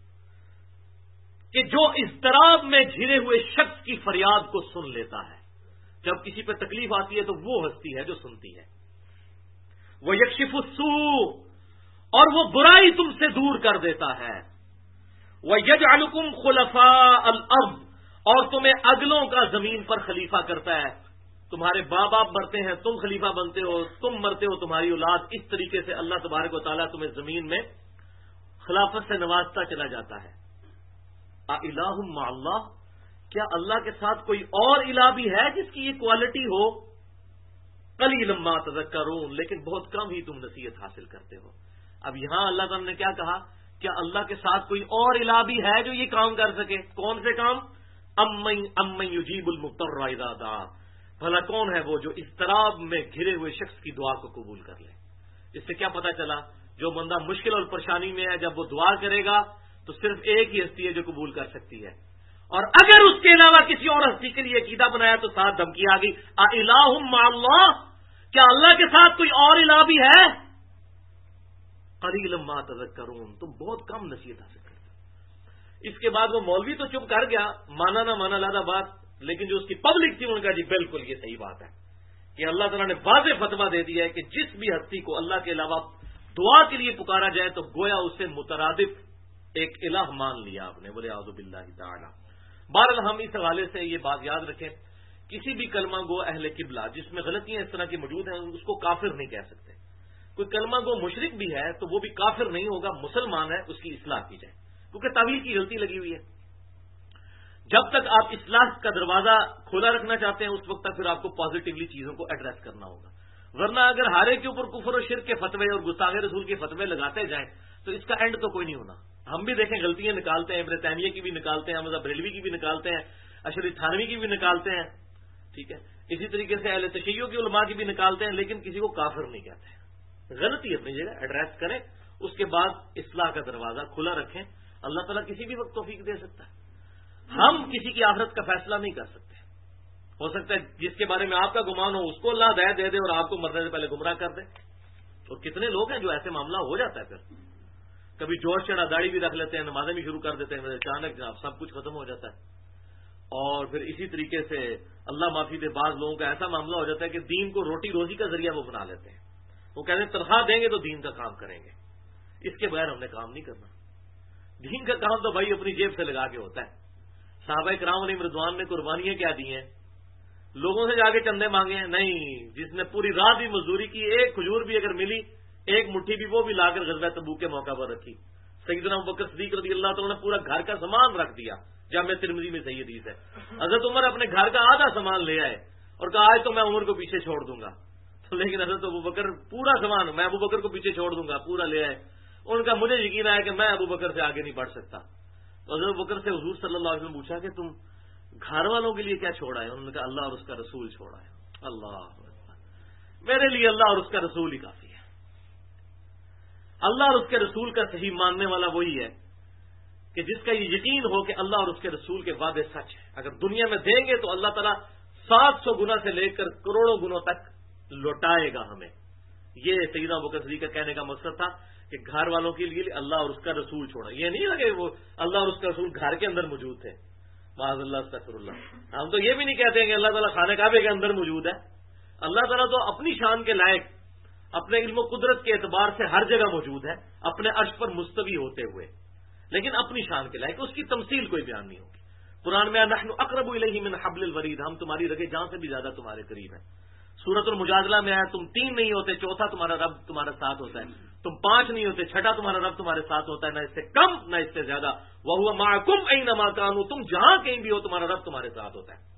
Speaker 1: کہ جو اضطراب میں گھرے ہوئے شخص کی فریاد کو سن لیتا ہے. جب کسی پہ تکلیف آتی ہے تو وہ ہستی ہے جو سنتی ہے. وہ یکشف السوء، اور وہ برائی تم سے دور کر دیتا ہے. وَيَجْعَلُكُمْ خُلَفَاءَ الْأَرْضِ، اور تمہیں اگلوں کا زمین پر خلیفہ کرتا ہے. تمہارے باپ باپ مرتے ہیں، تم خلیفہ بنتے ہو، تم مرتے ہو، تمہاری اولاد. اس طریقے سے اللہ تبارک و تعالیٰ تمہیں زمین میں خلافت سے نوازتا چلا جاتا ہے. اِلَٰهٌ مَّعَ اللَّهِ، کیا اللہ کے ساتھ کوئی اور الہ بھی ہے جس کی یہ کوالٹی ہو؟ قَلِيلًا مَّا تَذَكَّرُونَ، لیکن بہت کم ہی تم نصیحت حاصل کرتے ہو. اب یہاں اللہ تعالیٰ نے کیا کہا؟ کیا اللہ کے ساتھ کوئی اور الہ بھی ہے جو یہ کام کر سکے؟ کون سے کام؟ امن یجیب المضطر اذا دعا، بھلا کون ہے وہ جو اضطراب میں گھرے ہوئے شخص کی دعا کو قبول کر لے. اس سے کیا پتا چلا؟ جو بندہ مشکل اور پریشانی میں ہے جب وہ دعا کرے گا تو صرف ایک ہی ہستی ہے جو قبول کر سکتی ہے. اور اگر اس کے علاوہ کسی اور ہستی کے لیے عقیدہ بنایا تو ساتھ دھمکی آ گئی، اِلَٰهٌ مَّعَ اللَّهِ، کیا اللہ کے ساتھ کوئی اور الہ بھی ہے؟ قلیلا ما تذکرون، تم بہت کم نصیحت حاصل کرتے. اس کے بعد وہ مولوی تو چپ کر گیا، مانا نہ مانا علیحدہ بات، لیکن جو اس کی پبلک تھی ان کا جی بالکل یہ صحیح بات ہے کہ اللہ تعالیٰ نے واضح فتویٰ دے دیا ہے کہ جس بھی ہستی کو اللہ کے علاوہ دعا کے لیے پکارا جائے تو گویا اسے مترادف ایک الہ مان لیا آپ نے. بولے اعوذ باللہ تعالی. بہرحال ہم اس حوالے سے یہ بات یاد رکھیں، کسی بھی کلمہ گو اہل قبلہ جس میں غلطیاں اس طرح کی موجود ہیں اس کو کافر نہیں کہہ سکتے. کوئی کلمہ گو مشرک بھی ہے تو وہ بھی کافر نہیں ہوگا، مسلمان ہے، اس کی اصلاح کی جائے، کیونکہ تعویل کی غلطی لگی ہوئی ہے۔ جب تک آپ اصلاح کا دروازہ کھولا رکھنا چاہتے ہیں اس وقت تک پھر آپ کو پازیٹیولی چیزوں کو ایڈریس کرنا ہوگا، ورنہ اگر ہارے کے اوپر کفر و شرک کے فتوے اور گستاخ رسول کے فتوے لگاتے جائیں تو اس کا اینڈ تو کوئی نہیں ہونا۔ ہم بھی دیکھیں غلطیاں نکالتے ہیں، ابن تیمیہ کی بھی نکالتے ہیں، احمد بریلوی کی بھی نکالتے ہیں، اشری تھانوی کی بھی نکالتے ہیں، ٹھیک ہے، اسی طریقے سے اہل تشیع کی علماء کی بھی نکالتے ہیں، لیکن کسی کو کافر نہیں کہتے ہیں۔ غلطی اپنی جگہ ایڈریس کریں، اس کے بعد اصلاح کا دروازہ کھلا رکھیں، اللہ تعالیٰ کسی بھی وقت توفیق دے سکتا ہے۔ ہم کسی کی آخرت کا فیصلہ نہیں کر سکتے، ہو سکتا ہے جس کے بارے میں آپ کا گمان ہو اس کو اللہ ہدایت دے دے اور آپ کو مرنے سے پہلے گمراہ کر دے، اور کتنے لوگ ہیں جو ایسے معاملہ ہو جاتا ہے، پھر کبھی جوش چڑھا داڑھی بھی رکھ لیتے ہیں، نمازیں بھی شروع کر دیتے ہیں، اچانک جناب سب کچھ ختم ہو جاتا ہے۔ اور پھر اسی طریقے سے اللہ معافی دے، بعض لوگوں کا ایسا معاملہ ہو جاتا ہے کہ دین کو روٹی روزی کا ذریعہ وہ بنا لیتے ہیں، وہ کہتے ہیں تنخواہ دیں گے تو دین کا کام کریں گے، اس کے بغیر ہم نے کام نہیں کرنا۔ دین کا کام تو بھائی اپنی جیب سے لگا کے ہوتا ہے۔ صحابہ کرام علیہ رضوان نے قربانیاں کیا دی ہیں؟ لوگوں سے جا کے چندے مانگے ہیں؟ نہیں، جس نے پوری رات بھی مزدوری کی، ایک کھجور بھی اگر ملی، ایک مٹھی بھی، وہ بھی لا کر غزوہ تبوک کے موقع پر رکھی۔ سیدنا ابوبکر صدیق رضی اللہ تعالیٰ نے پورا گھر کا سامان رکھ دیا، جامع ترمذی میں صحیح حدیث ہے۔ حضرت عمر اپنے گھر کا آدھا سامان لے آئے اور کہا آج تو میں عمر کو پیچھے چھوڑ دوں گا، لیکن حضرت ابوبکر پورا سامان میں ابوبکر کو پیچھے چھوڑ دوں گا پورا لے آئے۔ ان کا مجھے یقین آیا کہ میں ابوبکر سے آگے نہیں بڑھ سکتا۔ تو حضرت ابوبکر سے حضور صلی اللہ علیہ وسلم پوچھا کہ تم گھر والوں کے لیے کیا چھوڑا ہے؟ انہوں نے کہا اللہ اور اس کا رسول چھوڑا ہے۔ اللہ میرے لیے اللہ اور اس کا رسول ہی کافی ہے۔ اللہ اور اس کے رسول کا صحیح ماننے والا وہی ہے کہ جس کا یہ یقین ہو کہ اللہ اور اس کے رسول کے وعدے سچ ہے، اگر دنیا میں دیں گے تو اللہ تعالیٰ 700 گنا سے لے کر کروڑوں گنوں تک لوٹائے گا ہمیں۔ یہ سیدنا ابوبکر صدیق کا کہنے کا مقصد تھا کہ گھر والوں کے لیے اللہ اور اس کا رسول چھوڑا۔ یہ نہیں لگے وہ اللہ اور اس کا رسول گھر کے اندر موجود تھے، معاذ اللہ استغفر اللہ۔ ہم تو یہ بھی نہیں کہتے ہیں کہ اللہ تعالیٰ خانہ کعبے کے اندر موجود ہے۔ اللہ تعالیٰ تو اپنی شان کے لائق اپنے علم و قدرت کے اعتبار سے ہر جگہ موجود ہے، اپنے عرش پر مستوی ہوتے ہوئے، لیکن اپنی شان کے لائق، اس کی تمثیل کوئی بیان نہیں ہوگی۔ قرآن میں نحن اقرب الیہ من حبل الورید، ہم تمہاری رگے جان سے بھی زیادہ تمہارے قریب ہیں۔ سورۃ المجادلہ میں آیا تم 3 نہیں ہوتے، چوتھا تمہارا رب تمہارا ساتھ ہوتا ہے، تم 5 نہیں ہوتے، چھٹا تمہارا رب تمہارے ساتھ ہوتا ہے، نہ اس سے کم نہ اس سے زیادہ۔ وَهُوَ مَعَكُمْ أَيْنَمَا كَانُوا، تم جہاں کہیں بھی ہو تمہارا رب تمہارے ساتھ ہوتا ہے۔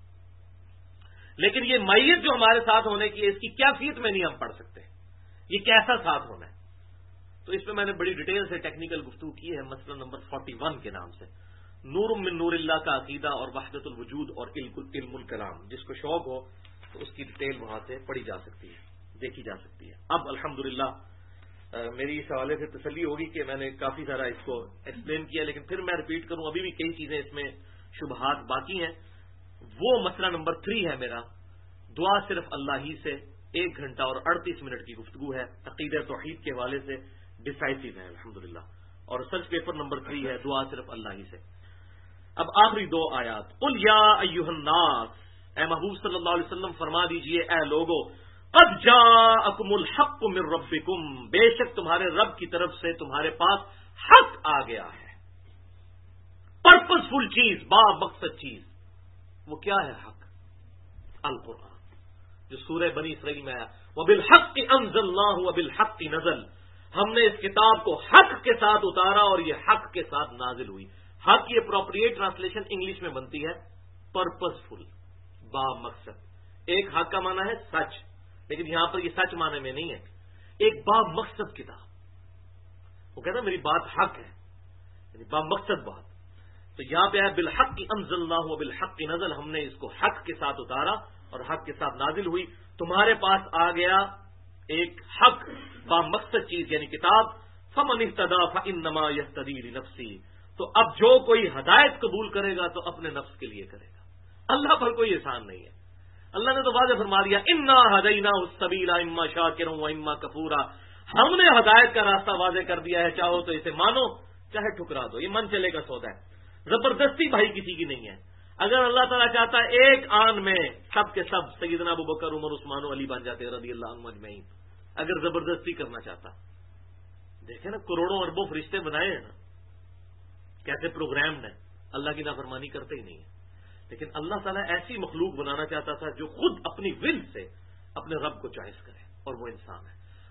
Speaker 1: لیکن یہ میت جو ہمارے ساتھ ہونے کی ہے، اس کی کیفیت میں نہیں ہم پڑھ سکتے، یہ کیسا ساتھ ہونا ہے۔ تو اس میں میں نے بڑی ڈیٹیل سے ٹیکنیکل گفتگو کی ہے، مسئلہ نمبر 41 کے نام سے، نور من نور اللہ کا عقیدہ اور وحدت الوجود اور علم الکلام۔ جس کو شوق ہو تو اس کی ڈیٹیل وہاں سے پڑھی جا سکتی ہے، دیکھی جا سکتی ہے۔ اب الحمدللہ میری اس حوالے سے تسلی ہوگی کہ میں نے کافی سارا اس کو ایکسپلین کیا، لیکن پھر میں ریپیٹ کروں، ابھی بھی کئی چیزیں اس میں شبہات باقی ہیں۔ وہ مسئلہ نمبر 3 ہے میرا، دعا صرف اللہ ہی سے، 1 گھنٹہ اور 38 منٹ کی گفتگو ہے، عقیدہ توحید کے حوالے سے ڈیسائسو ہے الحمدللہ، اور ریسرچ پیپر نمبر 3 ہے، دعا صرف اللہ ہی سے۔ اب آخری 2 آیات، قل یا ایھا الناس، اے محبوب صلی اللہ علیہ وسلم فرما دیجئے اے لوگو، قد جاءکم الحق من ربکم، بے شک تمہارے رب کی طرف سے تمہارے پاس حق آ گیا ہے، پرپز فل چیز، با مقصد چیز۔ وہ کیا ہے حق؟ القرآن، جو سورہ بنی اسرائیل میں آیا، وبالحق انزلناہ وبالحق نزل، ہم نے اس کتاب کو حق کے ساتھ اتارا اور یہ حق کے ساتھ نازل ہوئی۔ حق کی اپروپریٹ ٹرانسلیشن انگلش میں بنتی ہے پرپز فل، با مقصد۔ ایک حق کا معنی ہے سچ، لیکن یہاں پر یہ سچ معنی میں نہیں ہے، ایک با مقصد کتاب۔ وہ کہتا ہے میری بات حق ہے، یعنی با مقصد بات۔ تو یہاں پہ ہے بالحق انزلناہ وبالحق نزل، ہم نے اس کو حق کے ساتھ اتارا اور حق کے ساتھ نازل ہوئی، تمہارے پاس آ گیا ایک حق با مقصد چیز یعنی کتاب۔ فمن اہتدی فانما یہتدی لنفسہ، تو اب جو کوئی ہدایت قبول کرے گا تو اپنے نفس کے لیے کرے گا، اللہ پر کوئی احسان نہیں ہے۔ اللہ نے تو واضح فرما دیا، انا ہدیناہ السبیل اما شاکرا واما کفورا، ہم نے ہدایت کا راستہ واضح کر دیا ہے، چاہو تو اسے مانو چاہے ٹھکرا دو، یہ من چلے کا سودا ہے، زبردستی بھائی کسی کی نہیں ہے۔ اگر اللہ تعالیٰ چاہتا ہے ایک آن میں سب کے سب سیدنا ابوبکر عمر عثمان و علی بن جاتے رضی اللہ عنہم اجمعین، اگر زبردستی کرنا چاہتا۔ دیکھیں نا کروڑوں اربوں فرشتے بنائے ہیں نا، کیسے پروگرامڈ ہیں، اللہ کی نافرمانی کرتے ہی نہیں ہے۔ لیکن اللہ تعالیٰ ایسی مخلوق بنانا چاہتا تھا جو خود اپنی ول سے اپنے رب کو چوائس کرے، اور وہ انسان ہے۔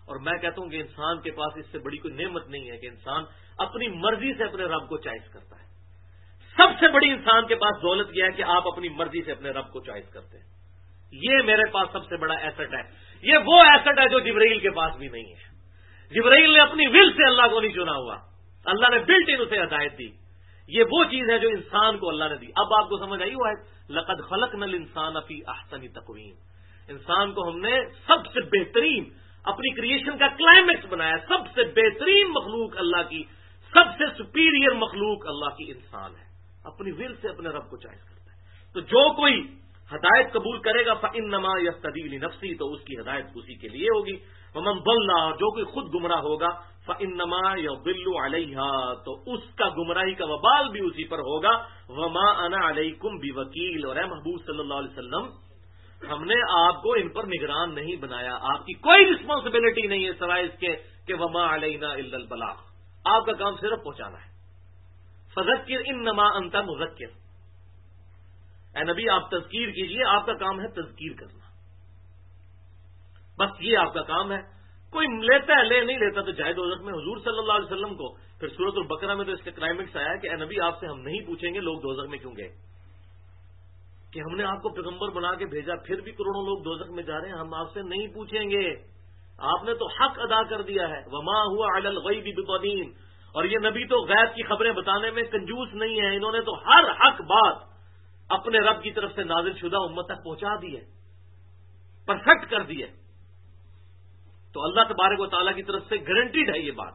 Speaker 1: اور میں کہتا ہوں کہ انسان کے پاس اس سے بڑی کوئی نعمت نہیں ہے کہ انسان اپنی مرضی سے اپنے رب کو چوائس کرتا ہے. سب سے بڑی انسان کے پاس دولت یہ ہے کہ آپ اپنی مرضی سے اپنے رب کو چوائس کرتے ہیں. یہ میرے پاس سب سے بڑا ایسٹ ہے. یہ وہ ایسٹ ہے جو جبرائیل کے پاس بھی نہیں ہے. جبرائیل نے اپنی ول سے اللہ کو نہیں چنا ہوا, اللہ نے بلٹ ان اسے ہدایت دی. یہ وہ چیز ہے جو انسان کو اللہ نے دی. اب آپ کو سمجھ آئی ہوا ہے لقد خلقنا الانسان فی احسن تقویم. انسان کو ہم نے سب سے بہترین اپنی کریشن کا کلائمیکس بنایا. سب سے بہترین مخلوق اللہ کی, سب سے سپیریئر مخلوق اللہ کی انسان ہے. اپنی ول سے اپنے رب کو چوائس کرتا ہے. تو جو کوئی ہدایت قبول کرے گا فإنما یهتدی لنفسہ, تو اس کی ہدایت اسی کے لیے ہوگی. ومن ضل, اور جو کوئی خود گمراہ ہوگا فإنما یضل علیہا, تو اس کا گمراہی کا وبال بھی اسی پر ہوگا. وما انا علیکم بوکیل, اور اے محبوب صلی اللہ علیہ وسلم ہم نے آپ کو ان پر نگران نہیں بنایا. آپ کی کوئی رسپانسبلٹی نہیں ہے سوائے اس کے کہ وما علینا الا البلاغ. آپ کا کام صرف پہنچانا ہے. فذکر انما انت مذکر, اے نبی آپ تذکیر کیجئے, آپ کا کام ہے تذکیر کرنا, بس یہ آپ کا کام ہے. کوئی لیتا ہے لے, نہیں لیتا تو جائے دوزخ میں. حضور صلی اللہ علیہ وسلم کو پھر سورۃ البقرہ میں تو اس کے کلائمیکس آیا کہ اے نبی آپ سے ہم نہیں پوچھیں گے لوگ دوزخ میں کیوں گئے, کہ ہم نے آپ کو پیغمبر بنا کے بھیجا پھر بھی کروڑوں لوگ دوزخ میں جا رہے ہیں, ہم آپ سے نہیں پوچھیں گے. آپ نے تو حق ادا کر دیا ہے. وما ہوا علی الغیب بضنین, اور یہ نبی تو غیب کی خبریں بتانے میں کنجوس نہیں ہے. انہوں نے تو ہر حق بات اپنے رب کی طرف سے نازل شدہ امت تک پہنچا دی ہے, پرفیکٹ کر دی ہے. تو اللہ تبارک و تعالیٰ کی طرف سے گارنٹیڈ ہے یہ بات.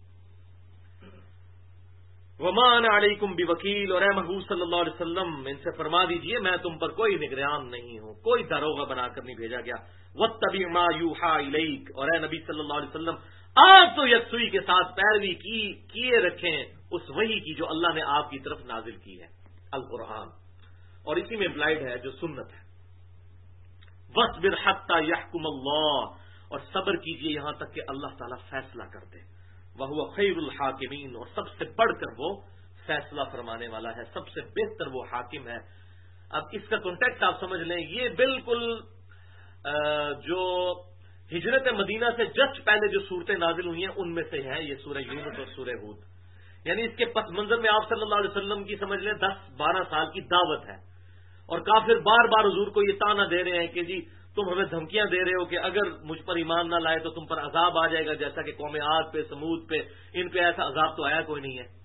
Speaker 1: وما انا علیکم بوکیل, اور اے محبوب صلی اللہ علیہ وسلم ان سے فرما دیجئے میں تم پر کوئی نگران نہیں ہوں, کوئی داروغہ بنا کر نہیں بھیجا گیا. واتبع ما یوحى الیک, اور اے نبی صلی اللہ علیہ وسلم آپ تو یکسوئی کے ساتھ پیروی کیے رکھیں اس وحی کی جو اللہ نے آپ کی طرف نازل کی ہے, القرآن, اور اسی میں امپلائڈ ہے جو سنت ہے. واصبر حتی یحکم اللہ, اور صبر کیجئے یہاں تک کہ اللہ تعالیٰ فیصلہ کر دے. وہو خیر الحاکمین, اور سب سے بڑھ کر وہ فیصلہ فرمانے والا ہے, سب سے بہتر وہ حاکم ہے. اب اس کا کانٹیکٹ آپ سمجھ لیں, یہ بالکل جو ہجرت مدینہ سے جسٹ پہلے جو صورتیں نازل ہوئی ہیں ان میں سے ہے یہ سورہ یونس اور سورہ ہود. یعنی اس کے پس منظر میں آپ صلی اللہ علیہ وسلم کی سمجھ لیں 10-12 سال کی دعوت ہے, اور کافر بار بار حضور کو یہ تانا دے رہے ہیں کہ جی تم ہمیں دھمکیاں دے رہے ہو کہ اگر مجھ پر ایمان نہ لائے تو تم پر عذاب آ جائے گا, جیسا کہ قوم عاد پہ, سمود پہ, ان پہ ایسا عذاب تو آیا کوئی نہیں ہے.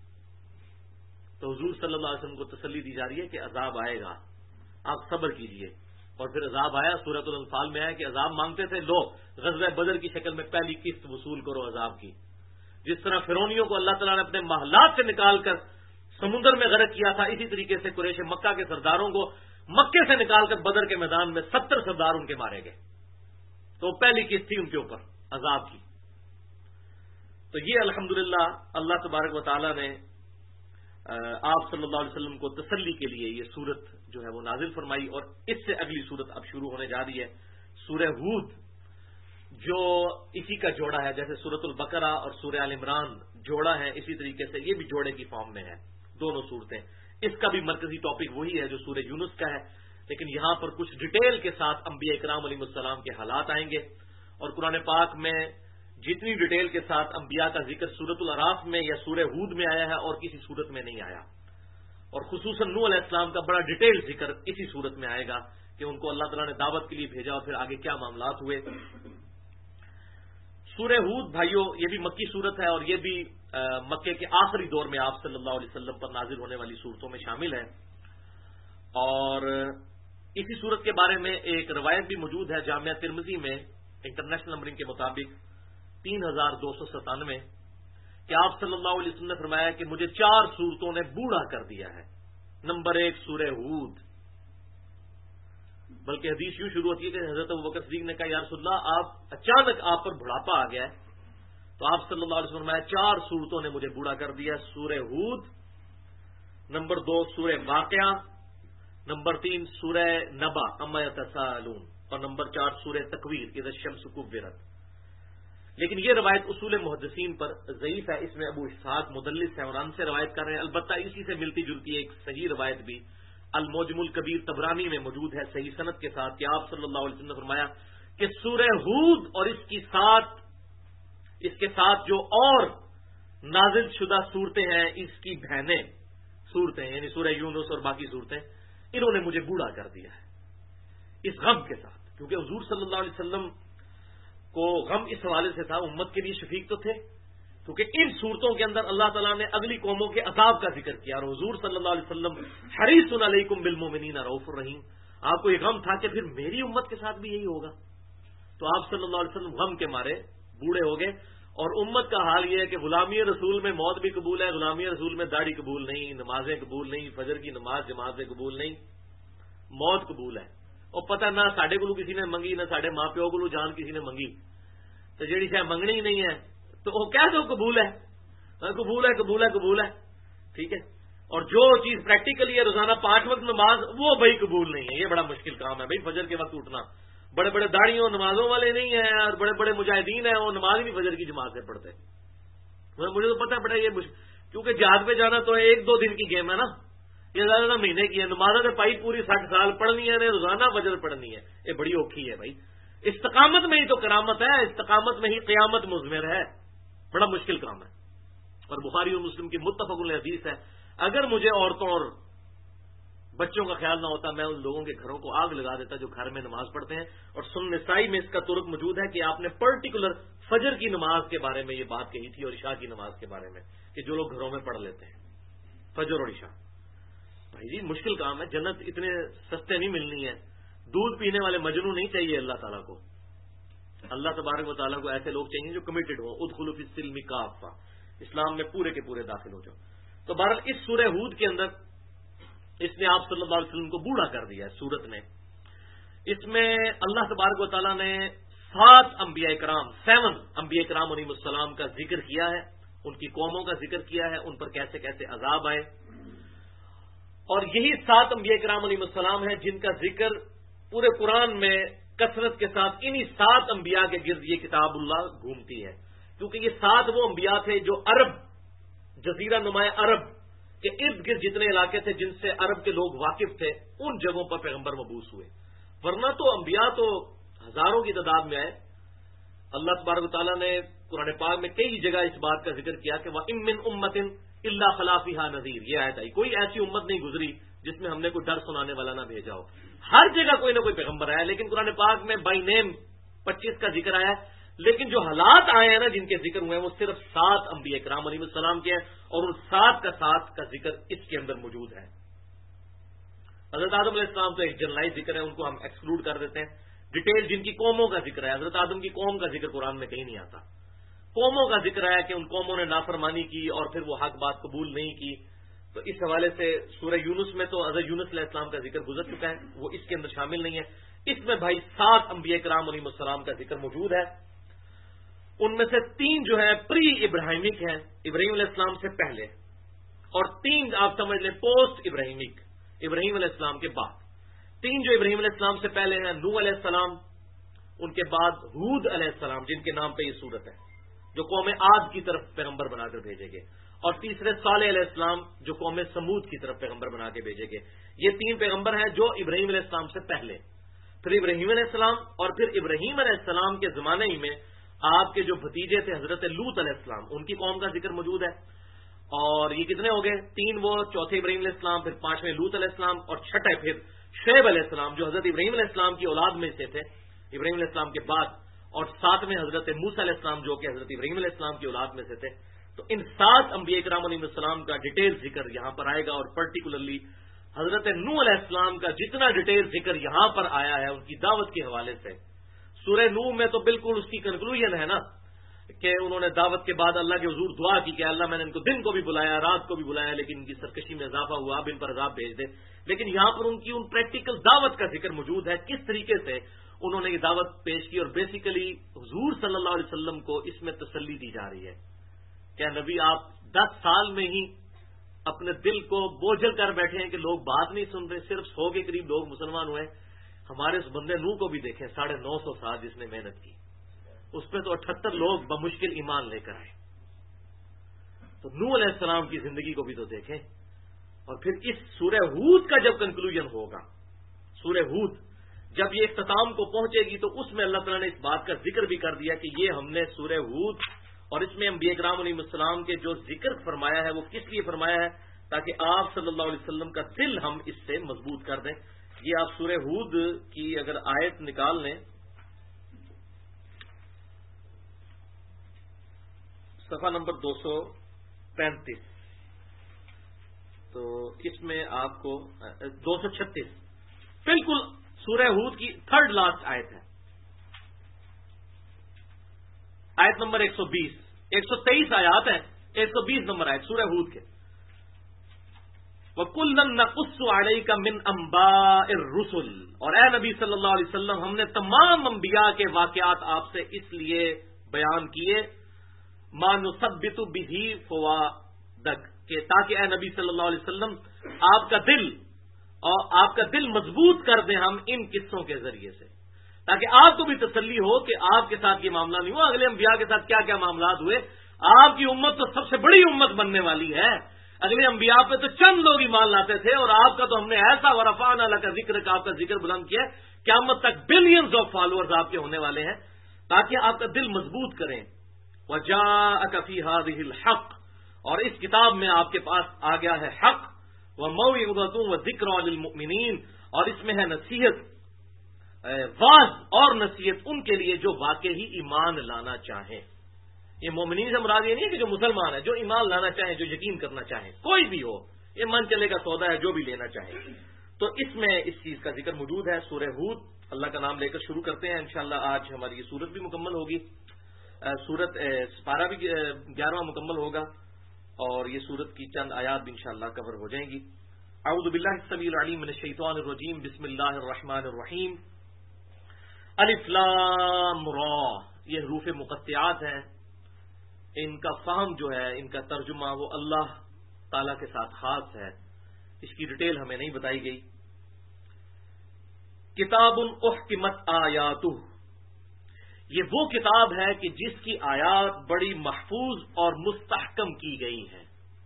Speaker 1: تو حضور صلی اللہ علیہ وسلم کو تسلی دی جا رہی ہے کہ عذاب آئے گا, آپ صبر کیجئے. اور پھر عذاب آیا. سورۃ الانفال میں آیا کہ عذاب مانگتے تھے, لو غزوہ بدر کی شکل میں پہلی قسط وصول کرو عذاب کی. جس طرح فرعونیوں کو اللہ تعالیٰ نے اپنے محلات سے نکال کر سمندر میں غرق کیا تھا, اسی طریقے سے قریش مکہ کے سرداروں کو مکے سے نکال کر بدر کے میدان میں 70 سردار ان کے مارے گئے. تو پہلی قسط تھی ان کے اوپر عذاب کی. تو یہ الحمدللہ اللہ تبارک و تعالیٰ نے آپ صلی اللہ علیہ وسلم کو تسلی کے لیے یہ سورت جو ہے وہ نازل فرمائی. اور اس سے اگلی سورت اب شروع ہونے جا رہی ہے, سورہ ہود, جو اسی کا جوڑا ہے. جیسے سورۃ البقرہ اور سورہ آل عمران جوڑا ہے, اسی طریقے سے یہ بھی جوڑے کی فارم میں ہے دونوں صورتیں. اس کا بھی مرکزی ٹاپک وہی ہے جو سورہ یونس کا ہے, لیکن یہاں پر کچھ ڈیٹیل کے ساتھ انبیاء کرام علیہ السلام کے حالات آئیں گے. اور قرآن پاک میں جتنی ڈیٹیل کے ساتھ انبیاء کا ذکر سورۃ الاعراف میں یا سورہ ہود میں آیا ہے اور کسی صورت میں نہیں آیا. اور خصوصاً نوح علیہ السلام کا بڑا ڈیٹیل ذکر اسی صورت میں آئے گا کہ ان کو اللہ تعالیٰ نے دعوت کے لیے بھیجا اور پھر آگے کیا معاملات ہوئے. سورہ ہود بھائیوں یہ بھی مکی صورت ہے, اور یہ بھی مکے کے آخری دور میں آپ صلی اللہ علیہ وسلم پر نازل ہونے والی صورتوں میں شامل ہے. اور اسی صورت کے بارے میں ایک روایت بھی موجود ہے جامعہ ترمذی میں انٹرنیشنل نمبرنگ کے مطابق 3297 کہ آپ صلی اللہ علیہ وسلم نے فرمایا کہ مجھے 4 صورتوں نے بوڑھا کر دیا ہے. نمبر 1 سورہ ہود, بلکہ حدیث یوں شروع ہوتی ہے کہ حضرت ابوبکر صدیق نے کہا یا رسول اللہ آپ اچانک آپ پر بڑھاپا آ گیا ہے, تو آپ صلی اللہ علیہ وسلم نے 4 صورتوں نے مجھے بوڑھا کر دیا. سورہ ہود, نمبر 2 سورہ واقعہ, نمبر 3 سورہ نبا اما یتساءلون, اور نمبر 4 سورہ تکویر اذا الشمس کورت. لیکن یہ روایت اصول محدثین پر ضعیف ہے. اس میں ابو اسحاق مدلس ہے اور ان سے روایت کر رہے ہیں. البتہ اسی سے ملتی جلتی ایک صحیح روایت بھی الموجم الکبیر طبرانی میں موجود ہے صحیح سند کے ساتھ کہ آپ صلی اللہ علیہ وسلم نے فرمایا کہ سورہ ہود اور اس کی 7 اس کے ساتھ جو اور نازل شدہ صورتیں ہیں اس کی بہنیں صورتیں یعنی سورہ یونس اور باقی صورتیں، انہوں نے مجھے بوڑھا کر دیا ہے اس غم کے ساتھ، کیونکہ حضور صلی اللہ علیہ وسلم کو غم اس حوالے سے تھا، امت کے لیے شفیق تو تھے، کیونکہ ان صورتوں کے اندر اللہ تعالیٰ نے اگلی قوموں کے عذاب کا ذکر کیا، اور حضور صلی اللہ علیہ وسلم حریص علیکم بالمؤمنین رؤوف الرحیم، آپ کو یہ غم تھا کہ پھر میری امت کے ساتھ بھی یہی ہوگا، تو آپ صلی اللہ علیہ وسلم غم کے مارے بوڑھے ہو گئے، اور امت کا حال یہ ہے کہ غلامی رسول میں موت بھی قبول ہے، غلامی رسول میں داڑھی قبول نہیں، نمازیں قبول نہیں، فجر کی نماز جماعت سے قبول نہیں، موت قبول ہے، اور پتہ نہ ساڈے کو کسی نے منگی نہ ساڈے ماں پیو کو جان کسی نے منگی، تو جیڑی شاید منگنی ہی نہیں ہے تو وہ کہہ دو قبول ہے، قبول ہے قبول ہے قبول ہے، ٹھیک ہے، اور جو چیز پریکٹیکلی ہے روزانہ 5 وقت نماز وہ بھائی قبول نہیں ہے، یہ بڑا مشکل کام ہے بھائی، فجر کے وقت اٹھنا، بڑے بڑے داڑھیوں نمازوں والے نہیں ہیں اور بڑے بڑے مجاہدین ہیں وہ نماز بھی فجر کی جماعت سے پڑھتے، مجھے تو پتہ پڑا یہ کیونکہ جہاد پہ جانا تو 1-2 دن کی گیم ہے نا، یہ زیادہ مہینے کی ہے، نمازیں تو پائی پوری 60 سال پڑھنی ہے، روزانہ فجر پڑھنی ہے، یہ بڑی اوکھی ہے بھائی، استقامت میں ہی تو کرامت ہے، استقامت میں ہی قیامت مضمر ہے، بڑا مشکل کام ہے، اور بخاری اور مسلم کی متفق علیہ حدیث ہے، اگر مجھے عورتوں اور بچوں کا خیال نہ ہوتا میں ان لوگوں کے گھروں کو آگ لگا دیتا جو گھر میں نماز پڑھتے ہیں، اور سنن نسائی میں اس کا ترک موجود ہے کہ آپ نے پرٹیکولر فجر کی نماز کے بارے میں یہ بات کہی تھی اور عشاء کی نماز کے بارے میں کہ جو لوگ گھروں میں پڑھ لیتے ہیں فجر اور عشاء، بھائی جی مشکل کام ہے، جنت اتنے سستے نہیں ملنی ہے، دودھ پینے والے مجنو نہیں چاہیے اللہ تعالیٰ کو، اللہ تبارک و تعالیٰ کو ایسے لوگ چاہیے جو کمیٹڈ ہو، ادخلوا فی السلم کافہ، اسلام میں پورے کے پورے داخل ہو جاؤ۔ تو بہرحال اس سورہ ہود کے اندر اس نے آپ صلی اللہ علیہ وسلم کو بوڑھا کر دیا ہے سورت نے، اس میں اللہ تبارک و تعالیٰ نے 7 انبیاء کرام علیہ السلام کا ذکر کیا ہے، ان کی قوموں کا ذکر کیا ہے، ان پر کیسے کیسے عذاب آئے، اور یہی 7 انبیاء کرام علیہ السلام ہیں جن کا ذکر پورے قرآن میں کثرت کے ساتھ انہی 7 انبیاء کے گرد یہ کتاب اللہ گھومتی ہے، کیونکہ یہ 7 وہ انبیاء تھے جو عرب جزیرہ نما عرب کے ارد گرد جتنے علاقے تھے جن سے عرب کے لوگ واقف تھے ان جگہوں پر پیغمبر مبعوث ہوئے، ورنہ تو انبیاء تو ہزاروں کی تعداد میں آئے۔ اللہ تبارک و تعالیٰ نے قرآن پاک میں کئی جگہ اس بات کا ذکر کیا کہ وَإِن مِّنْ أُمَّةٍ إِلَّا خَلَا فِيهَا نَذِيرٌ، یہ آیت آئی، کوئی ایسی امت نہیں گزری جس میں ہم نے کوئی ڈر سنانے والا نہ بھیجا ہو، ہر جگہ کوئی نہ کوئی پیغمبر آیا، لیکن قرآن پاک میں بائی نیم 25 کا ذکر آیا ہے، لیکن جو حالات آئے ہیں نا جن کے ذکر ہوئے ہیں وہ صرف 7 انبیاء کرام علیہ السلام کے ہیں، اور ان 7 کا ذکر اس کے اندر موجود ہے۔ حضرت آدم علیہ السلام تو ایک جنرلائز ذکر ہے، ان کو ہم ایکسکلوڈ کر دیتے ہیں، ڈیٹیل جن کی قوموں کا ذکر ہے، حضرت آدم کی قوم کا ذکر قرآن میں کہیں نہیں آتا، قوموں کا ذکر ہے کہ ان قوموں نے نافرمانی کی اور پھر وہ حق بات قبول نہیں کی، تو اس حوالے سے سورہ یونس میں تو حضرت یونس علیہ السلام کا ذکر گزر چکا ہے، وہ اس کے اندر شامل نہیں ہے، اس میں بھائی 7 انبیاء کرام علیہ السلام کا ذکر موجود ہے، ان میں سے 3 جو ہیں پری ابراہیمک ہیں، ابراہیم علیہ السلام سے پہلے، اور 3 آپ سمجھ لیں پوسٹ ابراہیمک، ابراہیم علیہ السلام کے بعد، 3 جو ابراہیم علیہ السلام سے پہلے ہیں نوح علیہ السلام، ان کے بعد ہود علیہ السلام جن کے نام پہ یہ صورت ہے جو قوم عاد کی طرف پیغمبر بنا کر بھیجے گئے، اور تیسرے صالح علیہ السلام جو قوم سمود کی طرف پیغمبر بنا کے بھیجے گئے، یہ 3 پیغمبر ہیں جو ابراہیم علیہ السلام سے پہلے، پھر ابراہیم علیہ السلام، اور پھر ابراہیم علیہ السلام کے زمانے ہی میں آپ کے جو بھتیجے تھے حضرت لوط علیہ السلام ان کی قوم کا ذکر موجود ہے، اور یہ کتنے ہو گئے 3 وہ، چوتھے ابراہیم علیہ السلام، پھر 5ویں لوط علیہ السلام، اور چھٹے پھر شعیب علیہ السلام جو حضرت ابراہیم علیہ السلام کی اولاد میں سے تھے ابراہیم علیہ السلام کے بعد، اور 7ویں حضرت موسیٰ علیہ السلام جو کہ حضرت ابراہیم علیہ السلام کی اولاد میں سے تھے۔ تو ان 7 انبیاء کرام علیہ السلام کا ڈیٹیل ذکر یہاں پر آئے گا، اور پرٹیکولرلی حضرت نوح علیہ السلام کا جتنا ڈیٹیل ذکر یہاں پر آیا ہے ان کی دعوت کے حوالے سے، سورہ نوح میں تو بالکل اس کی کنکلوژن ہے نا کہ انہوں نے دعوت کے بعد اللہ کے حضور دعا کی کہ اللہ میں نے ان کو دن کو بھی بلایا رات کو بھی بلایا لیکن ان کی سرکشی میں اضافہ ہوا، اب ان پر عذاب بھیج دے، لیکن یہاں پر ان کی ان پریکٹیکل دعوت کا ذکر موجود ہے، کس طریقے سے انہوں نے یہ دعوت پیش کی، اور بیسیکلی حضور صلی اللہ علیہ وسلم کو اس میں تسلی دی جا رہی ہے کہ نبی آپ 10 سال میں ہی اپنے دل کو بوجھل کر بیٹھے ہیں کہ لوگ بات نہیں سن رہے، صرف 100 کے قریب لوگ مسلمان ہوئے، ہمارے اس بندے نوح کو بھی دیکھیں 950 سال جس نے محنت کی، اس پہ تو 78 لوگ بمشکل ایمان لے کر آئے، تو نوح علیہ السلام کی زندگی کو بھی تو دیکھیں، اور پھر اس سورہ ہود کا جب کنکلوژن ہوگا، سورہ ہود جب یہ اختتام کو پہنچے گی تو اس میں اللہ تعالیٰ نے اس بات کا ذکر بھی کر دیا کہ یہ ہم نے سورہ ہود اور اس میں انبیاء کرام علیہ السلام کے جو ذکر فرمایا ہے وہ کس لیے فرمایا ہے؟ تاکہ آپ صلی اللہ علیہ وسلم کا دل ہم اس سے مضبوط کر دیں. یہ آپ سورہ ہود کی اگر آیت نکال لیں، صفحہ نمبر 235، تو اس میں آپ کو 236 بالکل سورہ ہود کی تھرڈ لاسٹ آیت ہے، آیت نمبر 120. 123 آیات ہیں، 120 نمبر آیت سورہ ہود کے. وَكُلًّا نَقُصُّ عَلَيْكَ مِنْ أَنْبَاءِ الرُّسُلِ، اور اے نبی صلی اللہ علیہ وسلم ہم نے تمام انبیاء کے واقعات آپ سے اس لیے بیان کیے مَا نُثَبِّتُ بِهِ فُؤَادَكَ، کہ تاکہ اے نبی صلی اللہ علیہ وسلم آپ کا دل مضبوط کر دیں ہم ان قصوں کے ذریعے سے، تاکہ آپ کو بھی تسلی ہو کہ آپ کے ساتھ یہ معاملہ نہیں ہوا. اگلے انبیاء کے ساتھ کیا کیا معاملات ہوئے. آپ کی امت تو سب سے بڑی امت بننے والی ہے. اگلے انبیاء پہ تو چند لوگ ایمان لاتے تھے، اور آپ کا تو ہم نے ایسا ورفعنا لک ذکرک کا آپ کا ذکر بلند کیا، قیامت تک بلینز آف فالوورز آپ کے ہونے والے ہیں، تاکہ آپ کا دل مضبوط کریں. وجاءک فی ہذہ الحق، اور اس کتاب میں آپ کے پاس آ گیا ہے حق. وموعظۃ وذکری للمؤمنین، اور اس میں ہے نصیحت، واعظ اور نصیحت ان کے لیے جو واقعی ایمان لانا چاہیں. یہ مومنین سے مراد یہ نہیں ہے کہ جو مسلمان ہے، جو ایمان لانا چاہیں، جو یقین کرنا چاہیں، کوئی بھی ہو، یہ من چلے کا سودا ہے، جو بھی لینا چاہے. تو اس میں اس چیز کا ذکر موجود ہے. سورہ ہود، اللہ کا نام لے کر شروع کرتے ہیں. انشاءاللہ آج ہماری یہ سورت بھی مکمل ہوگی، سورت سپارہ بھی 11واں مکمل ہوگا، اور یہ سورت کی چند آیات بھی انشاءاللہ کور ہو جائیں گی. اعوذ باللہ السمیع العلیم من الشیطان الرجیم، بسم اللہ الرحمن الرحیم. الف لام را، یہ حروف مقطعات ہیں. ان کا فہم جو ہے، ان کا ترجمہ وہ اللہ تعالی کے ساتھ خاص ہے، اس کی ڈیٹیل ہمیں نہیں بتائی گئی. کتاب احکمت آیاتہ، یہ وہ کتاب ہے کہ جس کی آیات بڑی محفوظ اور مستحکم کی گئی ہیں.